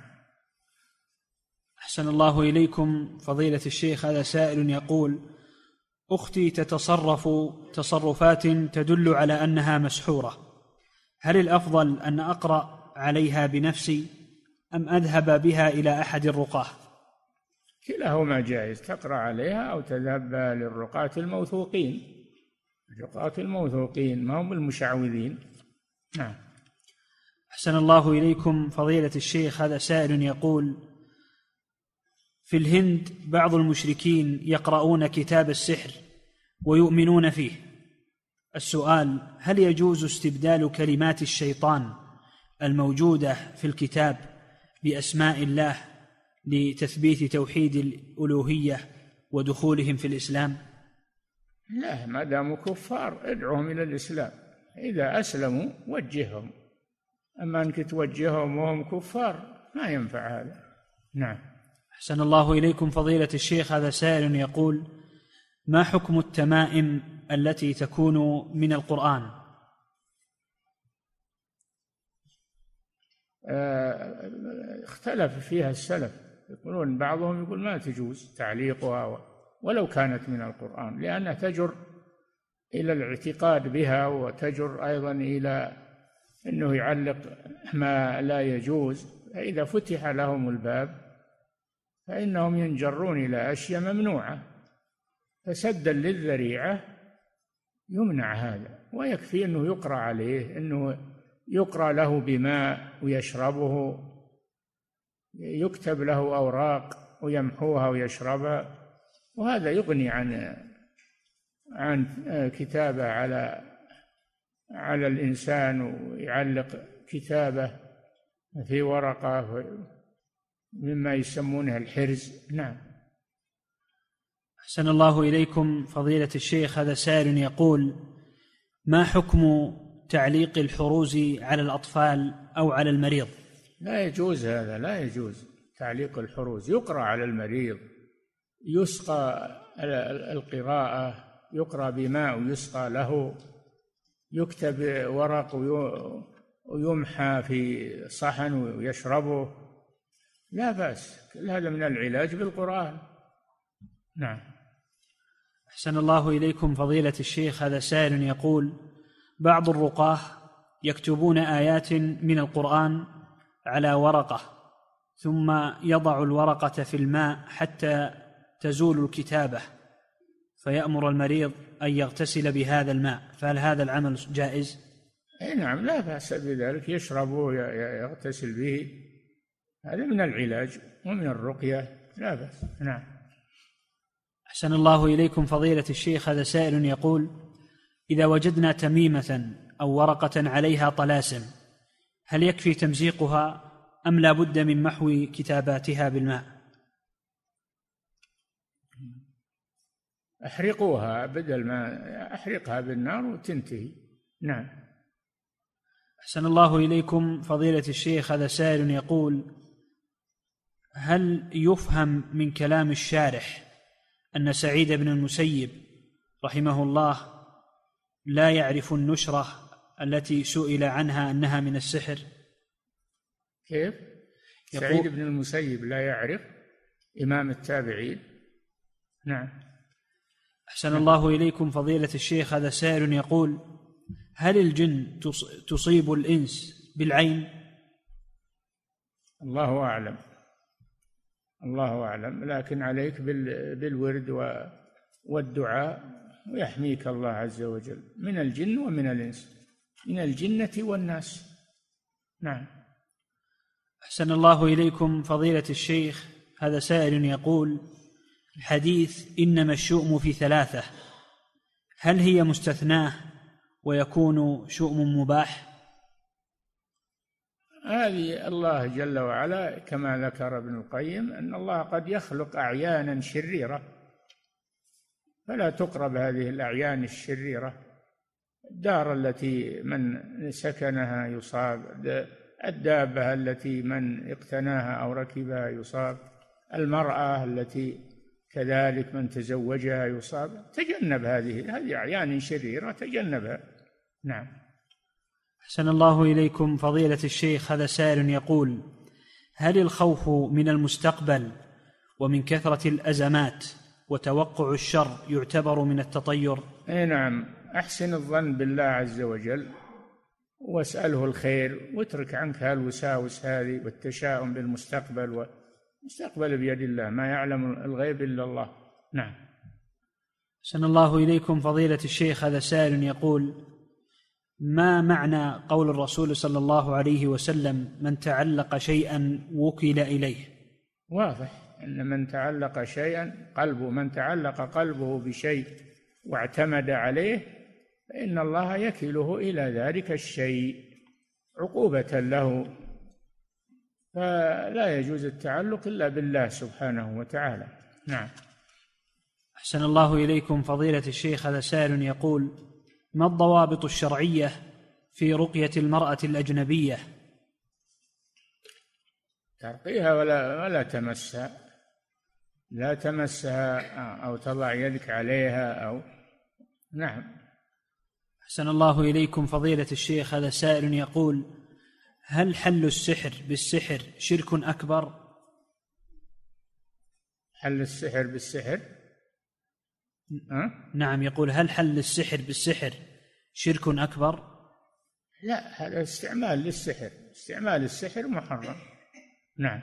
أحسن الله إليكم فضيلة الشيخ، هذا سائل يقول: أختي تتصرف تصرفات تدل على أنها مسحورة، هل الأفضل أن أقرأ عليها بنفسي أم أذهب بها إلى أحد الرقاة؟ كلاهما جائز، تقرأ عليها أو تذهب للرقاة الموثوقين، الرقاة الموثوقين ما هم المشعوذين. نعم. أحسن الله إليكم فضيلة الشيخ، هذا سائل يقول: في الهند بعض المشركين يقرؤون كتاب السحر ويؤمنون فيه، السؤال: هل يجوز استبدال كلمات الشيطان الموجودة في الكتاب بأسماء الله لتثبيت توحيد الألوهية ودخولهم في الإسلام؟ لا، ما داموا كفار ادعوهم إلى الإسلام، إذا أسلموا وجههم، أما أنك توجههم وهم كفار ما ينفع هذا. نعم. أحسن الله إليكم فضيلة الشيخ، هذا سائل يقول: ما حكم التمائم التي تكون من القرآن؟ اختلف فيها السلف، يقولون بعضهم يقول ما تجوز تعليقها ولو كانت من القرآن، لأنها تجر إلى الاعتقاد بها، وتجر أيضا إلى أنه يعلق ما لا يجوز، فإذا فتح لهم الباب فإنهم ينجرون إلى أشياء ممنوعة، فسدا للذريعة يمنع هذا. ويكفي أنه يقرأ عليه، أنه يقرأ له بماء ويشربه، يكتب له أوراق ويمحوها ويشربها، وهذا يغني عن كتابة على الإنسان، ويعلق كتابة في ورقة مما يسمونه الحرز. نعم. أحسن الله إليكم فضيلة الشيخ، هذا سائل يقول: ما حكم تعليق الحروز على الأطفال أو على المريض؟ لا يجوز هذا، لا يجوز تعليق الحروز. يقرأ على المريض، يسقى القراءة، يقرأ بماء ويسقى له، يكتب ورق ويمحى في صحن ويشربه، لا بأس، كل هذا من العلاج بالقرآن. نعم. أحسن الله إليكم فضيلة الشيخ، هذا سائل يقول: بعض الرقاة يكتبون آيات من القرآن على ورقة ثم يضع الورقة في الماء حتى تزول الكتابة، فيأمر المريض أن يغتسل بهذا الماء، فهل هذا العمل جائز؟ نعم، لا بأس بذلك، يشربه يغتسل به، هذا من العلاج ومن الرقية، لا بأس. نعم. أحسن الله إليكم فضيلة الشيخ، هذا سائل يقول: إذا وجدنا تميمة أو ورقة عليها طلاسم هل يكفي تمزيقها أم لا بد من محو كتاباتها بالماء؟ أحرقوها، بدل ما أحرقها بالنار وتنتهي. نعم. أحسن الله إليكم فضيلة الشيخ، هذا سائل يقول: هل يفهم من كلام الشارح أن سعيد بن المسيب رحمه الله لا يعرف النشرة التي سئل عنها أنها من السحر؟ كيف؟ سعيد بن المسيب لا يعرف إمام التابعين. نعم. أحسن الله إليكم فضيلة الشيخ، هذا سائل يقول: هل الجن تصيب الإنس بالعين؟ الله أعلم، الله أعلم، لكن عليك بالورد والدعاء، ويحميك الله عز وجل من الجن ومن الإنس، من الجنة والناس. نعم. أحسن الله إليكم فضيلة الشيخ، هذا سائل يقول: حديث إنما الشؤم في ثلاثة، هل هي مستثناة ويكون شؤم مباح؟ هذه الله جل وعلا كما ذكر ابن القيم أن الله قد يخلق أعيانا شريرة، فلا تقرب هذه الأعيان الشريرة. الدار التي من سكنها يصاب، الدابة التي من اقتناها أو ركبها يصاب، المرأة التي كذلك من تزوجها يصاب. تجنب هذه أعيان شريرة، تجنبها. نعم. أحسن الله إليكم فضيلة الشيخ، هذا سائل يقول: هل الخوف من المستقبل ومن كثرة الأزمات وتوقع الشر يعتبر من التطير؟ نعم. أحسن الظن بالله عز وجل واسأله الخير، واترك عنك هالوساوس هذه والتشاؤم بالمستقبل، والمستقبل بيد الله، ما يعلم الغيب إلا الله. نعم. أحسن الله إليكم فضيلة الشيخ، هذا سائل يقول: ما معنى قول الرسول صلى الله عليه وسلم: من تعلق شيئا وكل إليه؟ واضح أن من تعلق شيئا قلبه، من تعلق قلبه بشيء واعتمد عليه فإن الله يكله إلى ذلك الشيء عقوبة له، فلا يجوز التعلق إلا بالله سبحانه وتعالى. نعم. أحسن الله إليكم فضيلة الشيخ، هذا سائل يقول: ما الضوابط الشرعية في رقية المرأة الأجنبية؟ ترقيها ولا تمسها، لا تمسها أو تضع يدك عليها أو. نعم. أحسن الله إليكم فضيلة الشيخ، هذا سائل يقول: هل حل السحر بالسحر شرك أكبر؟ حل السحر بالسحر؟ نعم، يقول: هل حل السحر بالسحر شرك أكبر؟ لا، هذا استعمال للسحر، استعمال السحر محرم. نعم.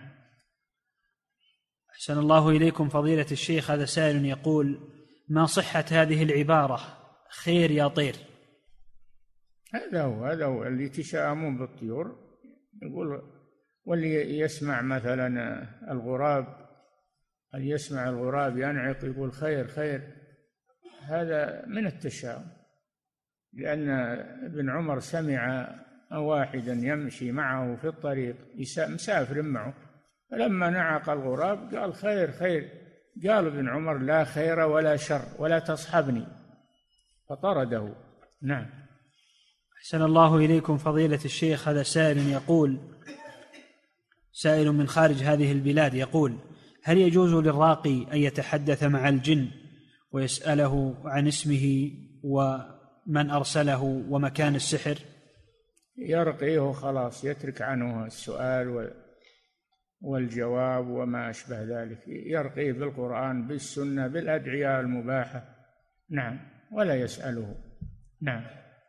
أحسن الله إليكم فضيلة الشيخ، هذا سائل يقول: ما صحة هذه العبارة خير يا طير؟ هذا هو اللي يتشائمون بالطيور، يقول، واللي يسمع مثلا الغراب، اللي يسمع الغراب ينعق يقول خير خير، هذا من التشاؤم. لأن ابن عمر سمع واحدا يمشي معه في الطريق، مسافر معه، فلما نعق الغراب قال خير خير، قال ابن عمر لا خير ولا شر ولا تصحبني، فطرده. نعم. أحسن الله إليكم فضيلة الشيخ، هذا سائل يقول: سائل من خارج هذه البلاد يقول: هل يجوز للراقي أن يتحدث مع الجن ويسأله عن اسمه ومن أرسله ومكان السحر؟ يرقيه خلاص، يترك عنه السؤال والجواب وما أشبه ذلك، يرقيه بالقرآن بالسنة بالأدعية المباحة. نعم. ولا يسأله. نعم.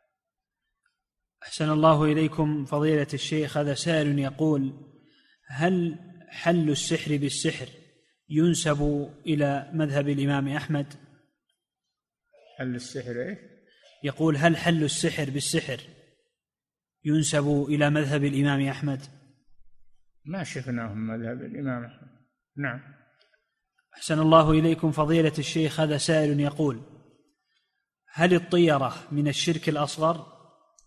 أحسن الله إليكم فضيلة الشيخ، هذا سائل يقول: هل حل السحر بالسحر ينسب إلى مذهب الإمام أحمد؟ حل السحر إيه؟ يقول: هل حل السحر بالسحر ينسب إلى مذهب الإمام أحمد؟ ما شفناهم مذهب الإمام أحمد. نعم. أحسن الله إليكم فضيلة الشيخ، هذا سائل يقول: هل الطيرة من الشرك الأصغر؟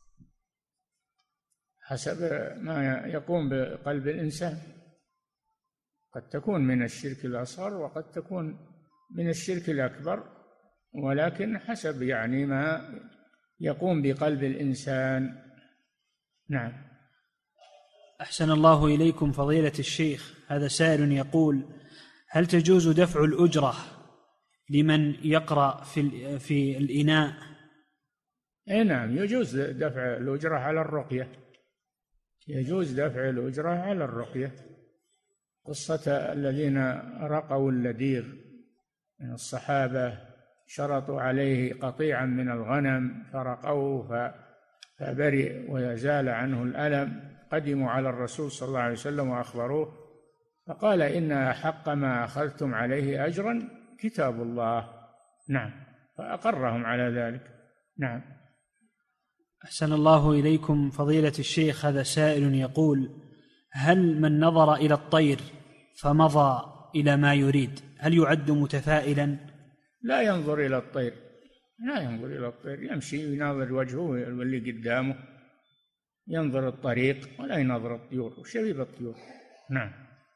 حسب ما يقوم بقلب الإنسان، قد تكون من الشرك الأصغر وقد تكون من الشرك الأكبر، ولكن حسب يعني ما يقوم بقلب الإنسان. نعم. أحسن الله إليكم فضيلة الشيخ، هذا سائل يقول: هل تجوز دفع الأجرة لمن يقرأ في الإناء؟ نعم، يجوز دفع الأجرة على الرقية، يجوز دفع الأجرة على الرقية. قصة الذين رقوا اللديغ من الصحابة، شرطوا عليه قطيعا من الغنم فرقوه فبرئ ويزال عنه الألم، قدموا على الرسول صلى الله عليه وسلم وأخبروه، فقال إن أحق ما أخذتم عليه أجرا كتاب الله. نعم، فأقرهم على ذلك. نعم. أحسن الله إليكم فضيلة الشيخ، هذا سائل يقول: هل من نظر إلى الطير فمضى إلى ما يريد هل يعد متفائلا؟ لا ينظر إلى الطير، لا ينظر إلى الطير، يمشي يناظر وجهه واللي قدامه، ينظر الطريق ولا ينظر الطيور وشبيب الطيور. نعم.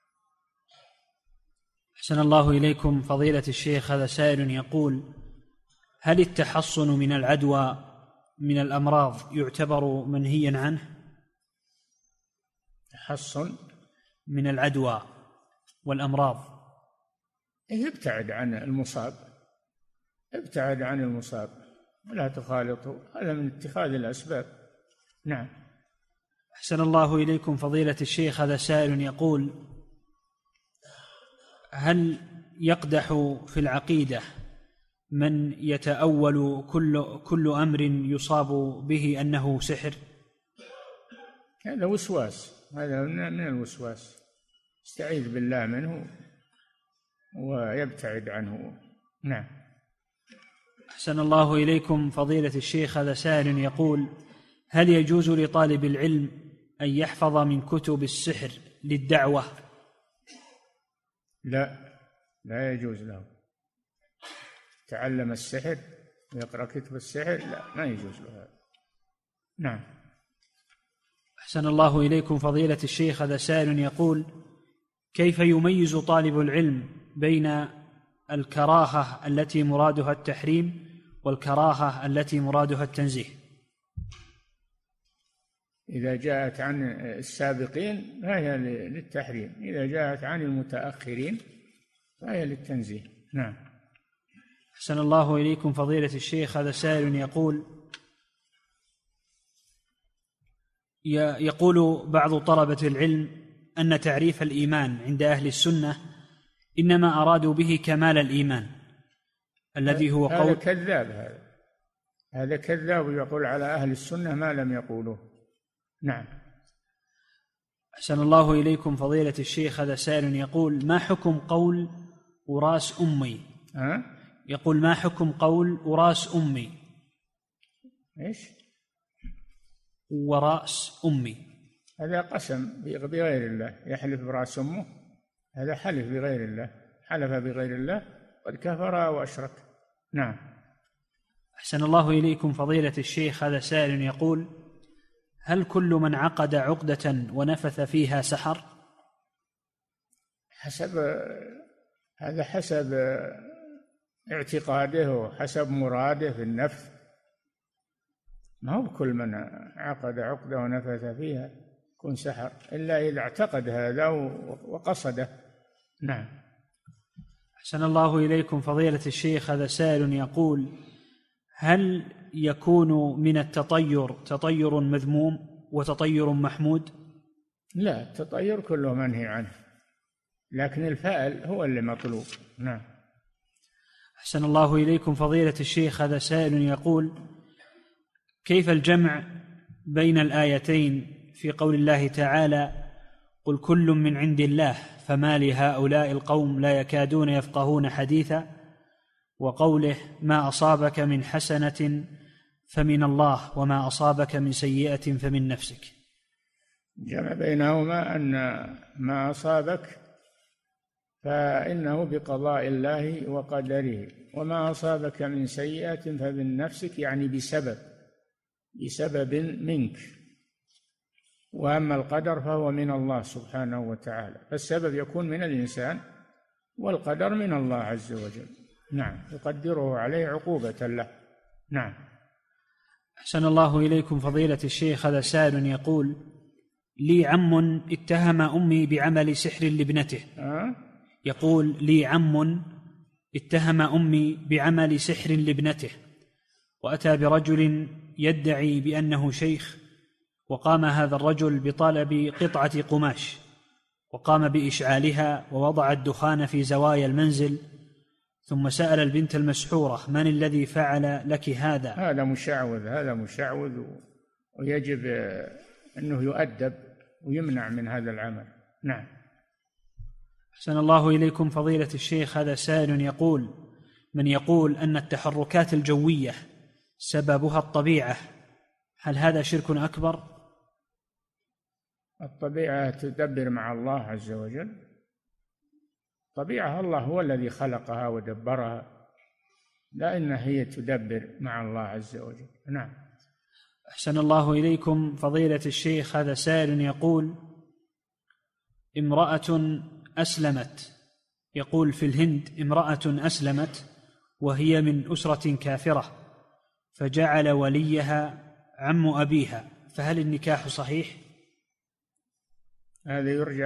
أحسن الله إليكم فضيلة الشيخ، هذا سائل يقول: هل التحصن من العدوى من الأمراض يعتبر منهيا عنه؟ تحصن من العدوى والأمراض، ابتعد عن المصاب، ابتعد عن المصاب ولا تخالطه، هذا من اتخاذ الأسباب. نعم. أحسن الله إليكم فضيلة الشيخ، هذا سائل يقول: هل يقدح في العقيدة من يتأول كل أمر يصاب به أنه سحر؟ هذا وسواس، هذا من الوسواس، استعيذ بالله منه ويبتعد عنه. نعم. أحسن الله إليكم فضيلة الشيخ، هذا سائل يقول: هل يجوز لطالب العلم أن يحفظ من كتب السحر للدعوة؟ لا يجوز له. تعلم السحر ويقرأ كتب السحر، لا، ما يجوز له هذا. نعم. أحسن الله إليكم فضيلة الشيخ، هذا سائل يقول: كيف يميز طالب العلم بين الكراهة التي مرادها التحريم والكراهة التي مرادها التنزيه؟ إذا جاءت عن السابقين فهي للتحريم، إذا جاءت عن المتأخرين فهي للتنزيه. نعم. أحسن الله إليكم فضيلة الشيخ، هذا سائل يقول بعض طلبة العلم أن تعريف الإيمان عند أهل السنة إنما أرادوا به كمال الإيمان الذي هو قول. هذا كذاب، هذا كذاب، يقول على أهل السنة ما لم يقولوه. نعم. أحسن الله إليكم فضيلة الشيخ، هذا سائل يقول: ما حكم قول وراس أمي؟ يقول: ما حكم قول وراس أمي؟ إيش؟ وراس أمي، هذا قسم بغير الله، يحلف براس أمه، هذا حلف بغير الله، حلف بغير الله قد كفر وأشرك. نعم. أحسن الله إليكم فضيلة الشيخ، هذا سائل يقول: هل كل من عقد عقدة ونفث فيها سحر؟ هذا حسب اعتقاده وحسب مراده في النفث، ما هو كل من عقد عقدة ونفث فيها يكون سحر، إلا إذا اعتقد هذا وقصده. نعم. أحسن الله إليكم فضيلة الشيخ، هذا سائل يقول: هل يكون من التطير تطير مذموم وتطير محمود؟ لا، التطير كله منهي عنه، لكن الفعل هو اللي مطلوب. نعم. أحسن الله إليكم فضيلة الشيخ، هذا سائل يقول: كيف الجمع بين الآيتين في قول الله تعالى: قل كل من عند الله فما لهؤلاء القوم لا يكادون يفقهون حديثا، وقوله: ما أصابك من حسنة فمن الله وما أصابك من سيئة فمن نفسك؟ جمع بينهما أن ما أصابك فإنه بقضاء الله وقدره، وما أصابك من سيئة فمن نفسك، يعني بسبب منك، وأما القدر فهو من الله سبحانه وتعالى، فالسبب يكون من الإنسان والقدر من الله عز وجل. نعم، يقدره عليه عقوبة له. نعم. أحسن الله إليكم فضيلة الشيخ، هذا سائل يقول: لي عم اتهم أمي بعمل سحر لابنته. يقول: لي عم اتهم أمي بعمل سحر لابنته، وأتى برجل يدعي بأنه شيخ وقام هذا الرجل بطلب قطعة قماش، وقام بإشعالها ووضع الدخان في زوايا المنزل، ثم سأل البنت المسحورة: من الذي فعل لك هذا؟ هذا مشعوذ ويجب أنه يؤدب ويمنع من هذا العمل. نعم. أحسن الله إليكم فضيلة الشيخ، هذا سائل يقول: من يقول أن التحركات الجوية سببها الطبيعة، هل هذا شرك أكبر؟ الطبيعة تدبر مع الله عز وجل. طبيعة الله هو الذي خلقها ودبرها، لا إنها هي تدبر مع الله عز وجل. نعم. أحسن الله إليكم فضيلة الشيخ، هذا سائل يقول: امرأة أسلمت، يقول في الهند امرأة أسلمت وهي من أسرة كافرة، فجعل وليها عم أبيها، فهل النكاح صحيح؟ هذا يرجع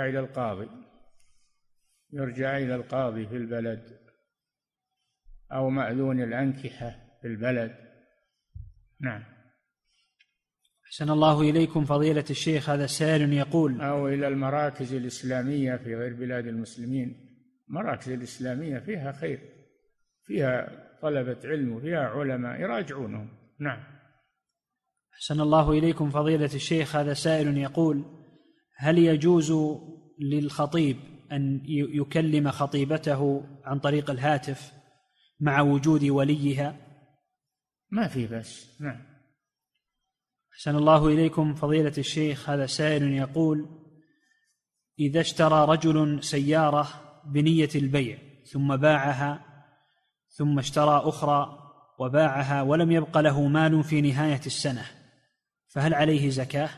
إلى القاضي في البلد، أو مأذون الأنكحة في البلد. نعم. أحسن الله إليكم فضيلة الشيخ، هذا سائل يقول: أو إلى المراكز الإسلامية في غير بلاد المسلمين. المراكز الإسلامية فيها خير، فيها طلبة علم وفيها علماء يراجعونهم. نعم. أحسن الله إليكم فضيلة الشيخ، هذا سائل يقول: هل يجوز للخطيب أن يكلم خطيبته عن طريق الهاتف مع وجود وليها؟ ما في بس. نعم. أحسن الله إليكم فضيلة الشيخ، هذا سائل يقول: إذا اشترى رجل سيارة بنية البيع ثم باعها، ثم اشترى أخرى وباعها ولم يبق له مال في نهاية السنة، فهل عليه زكاة؟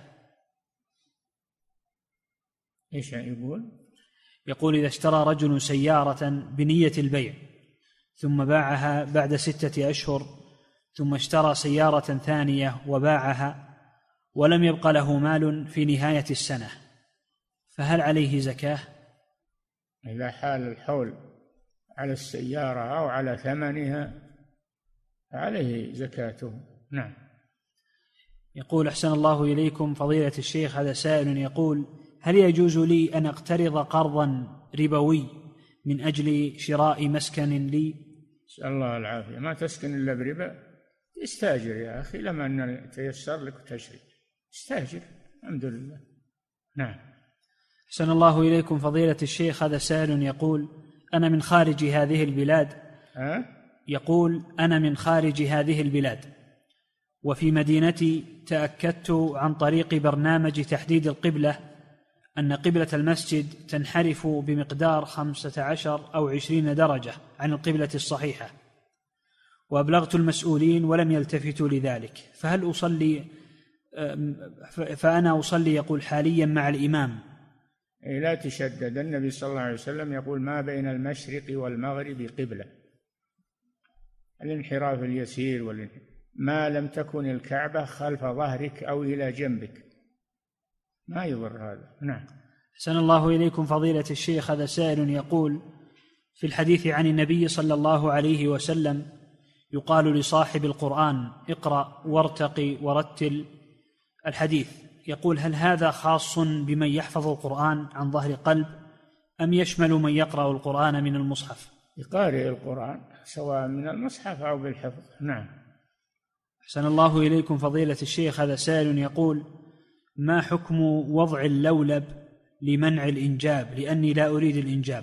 إيش يقول؟ يقول: إذا اشترى رجل سيارة بنية البيع ثم باعها بعد 6 أشهر، ثم اشترى سيارة ثانية وباعها ولم يبق له مال في نهاية السنة، فهل عليه زكاة؟ إذا حال الحول على السيارة أو على ثمنها عليه زكاته. نعم. يقول: أحسن الله إليكم فضيلة الشيخ، هذا سائل يقول: هل يجوز لي أن أقترض قرضا ربوي من أجل شراء مسكن لي؟ نسأل الله العافية. ما تسكن إلا بربا؟ استاجر يا أخي، لما أن تيسر لك وتشري استاجر. الحمد لله. نعم. أحسن الله إليكم فضيلة الشيخ، هذا سائل يقول: أنا من خارج هذه البلاد. يقول: أنا من خارج هذه البلاد، وفي مدينتي تأكدت عن طريق برنامج تحديد القبلة أن قبلة المسجد تنحرف بمقدار 15 أو 20 درجة عن القبلة الصحيحة، وأبلغت المسؤولين ولم يلتفتوا لذلك، فهل أصلي؟ فأنا أصلي يقول حاليا مع الإمام. لا تشدد. النبي صلى الله عليه وسلم يقول: ما بين المشرق والمغرب قبلة. الانحراف اليسير ما لم تكن الكعبة خلف ظهرك أو إلى جنبك ما يضر هذا. نعم. أحسن الله إليكم فضيلة الشيخ، هذا سائل يقول: في الحديث عن النبي صلى الله عليه وسلم يقال لصاحب القرآن: اقرأ وارتقي ورتل الحديث، يقول: هل هذا خاص بمن يحفظ القرآن عن ظهر قلب أم يشمل من يقرأ القرآن من المصحف؟ يقارئ القرآن سواء من المصحف أو بالحفظ. نعم. أحسن الله إليكم فضيلة الشيخ، هذا سائل يقول: ما حكم وضع اللولب لمنع الإنجاب، لأني لا أريد الإنجاب؟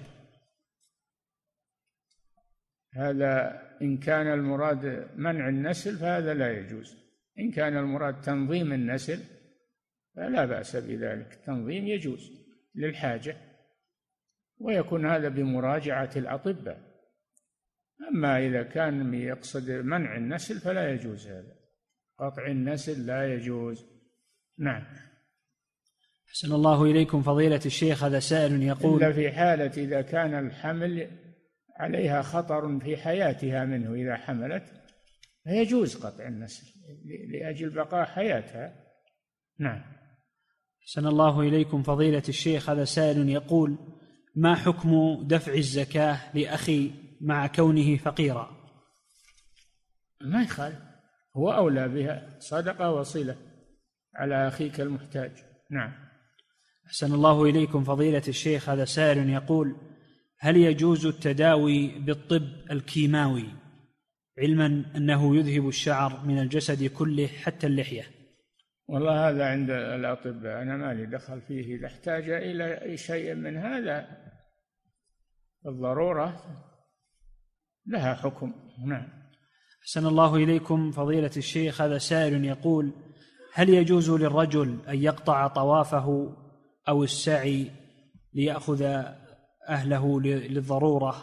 هذا إن كان المراد منع النسل فهذا لا يجوز. إن كان المراد تنظيم النسل فلا بأس بذلك. التنظيم يجوز للحاجة، ويكون هذا بمراجعة الأطباء. أما إذا كان يقصد منع النسل فلا يجوز هذا. قطع النسل لا يجوز. نعم. أحسن الله إليكم فضيلة الشيخ، هذا سائل يقول: إلا في حالة إذا كان الحمل عليها خطر في حياتها منه، إذا حملت فيجوز قطع النسل لأجل بقاء حياتها. نعم. أحسن الله إليكم فضيلة الشيخ، هذا سائل يقول: ما حكم دفع الزكاة لأخي مع كونه فقيرا؟ ما يخالف، هو أولى بها، صدقة وصلة. على أخيك المحتاج. نعم. أحسن الله إليكم فضيلة الشيخ، هذا سائل يقول: هل يجوز التداوي بالطب الكيماوي علما أنه يذهب الشعر من الجسد كله حتى اللحية؟ والله هذا عند الأطباء، أنا ما لي دخل فيه. إذا احتاج إلى شيء من هذا الضرورة لها حكم. نعم. أحسن الله إليكم فضيلة الشيخ، هذا سائل يقول: هل يجوز للرجل أن يقطع طوافه أو السعي ليأخذ أهله للضرورة؟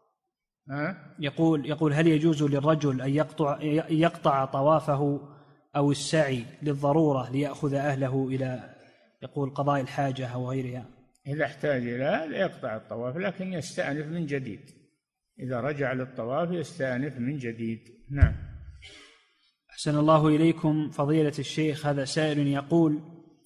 يقول هل يجوز للرجل أن يقطع طوافه أو السعي للضرورة ليأخذ أهله إلى يقول قضاء الحاجة أو غيرها؟ إذا احتاج إلى هذا يقطع الطواف، لكن يستأنف من جديد. إذا رجع للطواف يستأنف من جديد. نعم. أحسن الله إليكم فضيلة الشيخ، هذا سائل يقول: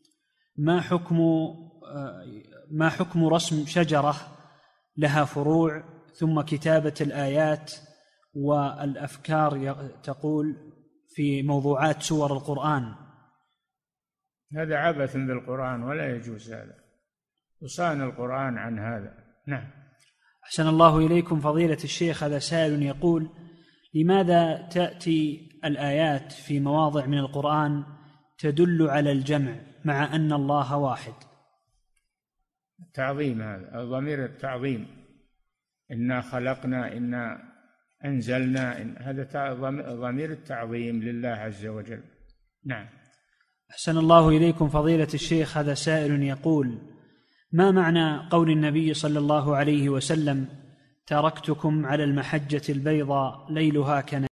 ما حكم رسم شجرة لها فروع ثم كتابة الآيات والأفكار تقول في موضوعات سور القرآن؟ هذا عبث بالقرآن ولا يجوز هذا، وصان القرآن عن هذا. نعم. أحسن الله إليكم فضيلة الشيخ، هذا سائل يقول: لماذا تأتي الآيات في مواضع من القرآن تدل على الجمع مع أن الله واحد؟ تعظيم، هذا ضمير التعظيم. إنا خلقنا، إنا أنزلنا، هذا ضمير التعظيم لله عز وجل. نعم. أحسن الله إليكم فضيلة الشيخ، هذا سائل يقول: ما معنى قول النبي صلى الله عليه وسلم: تركتكم على المحجة البيضاء ليلها كنهارها؟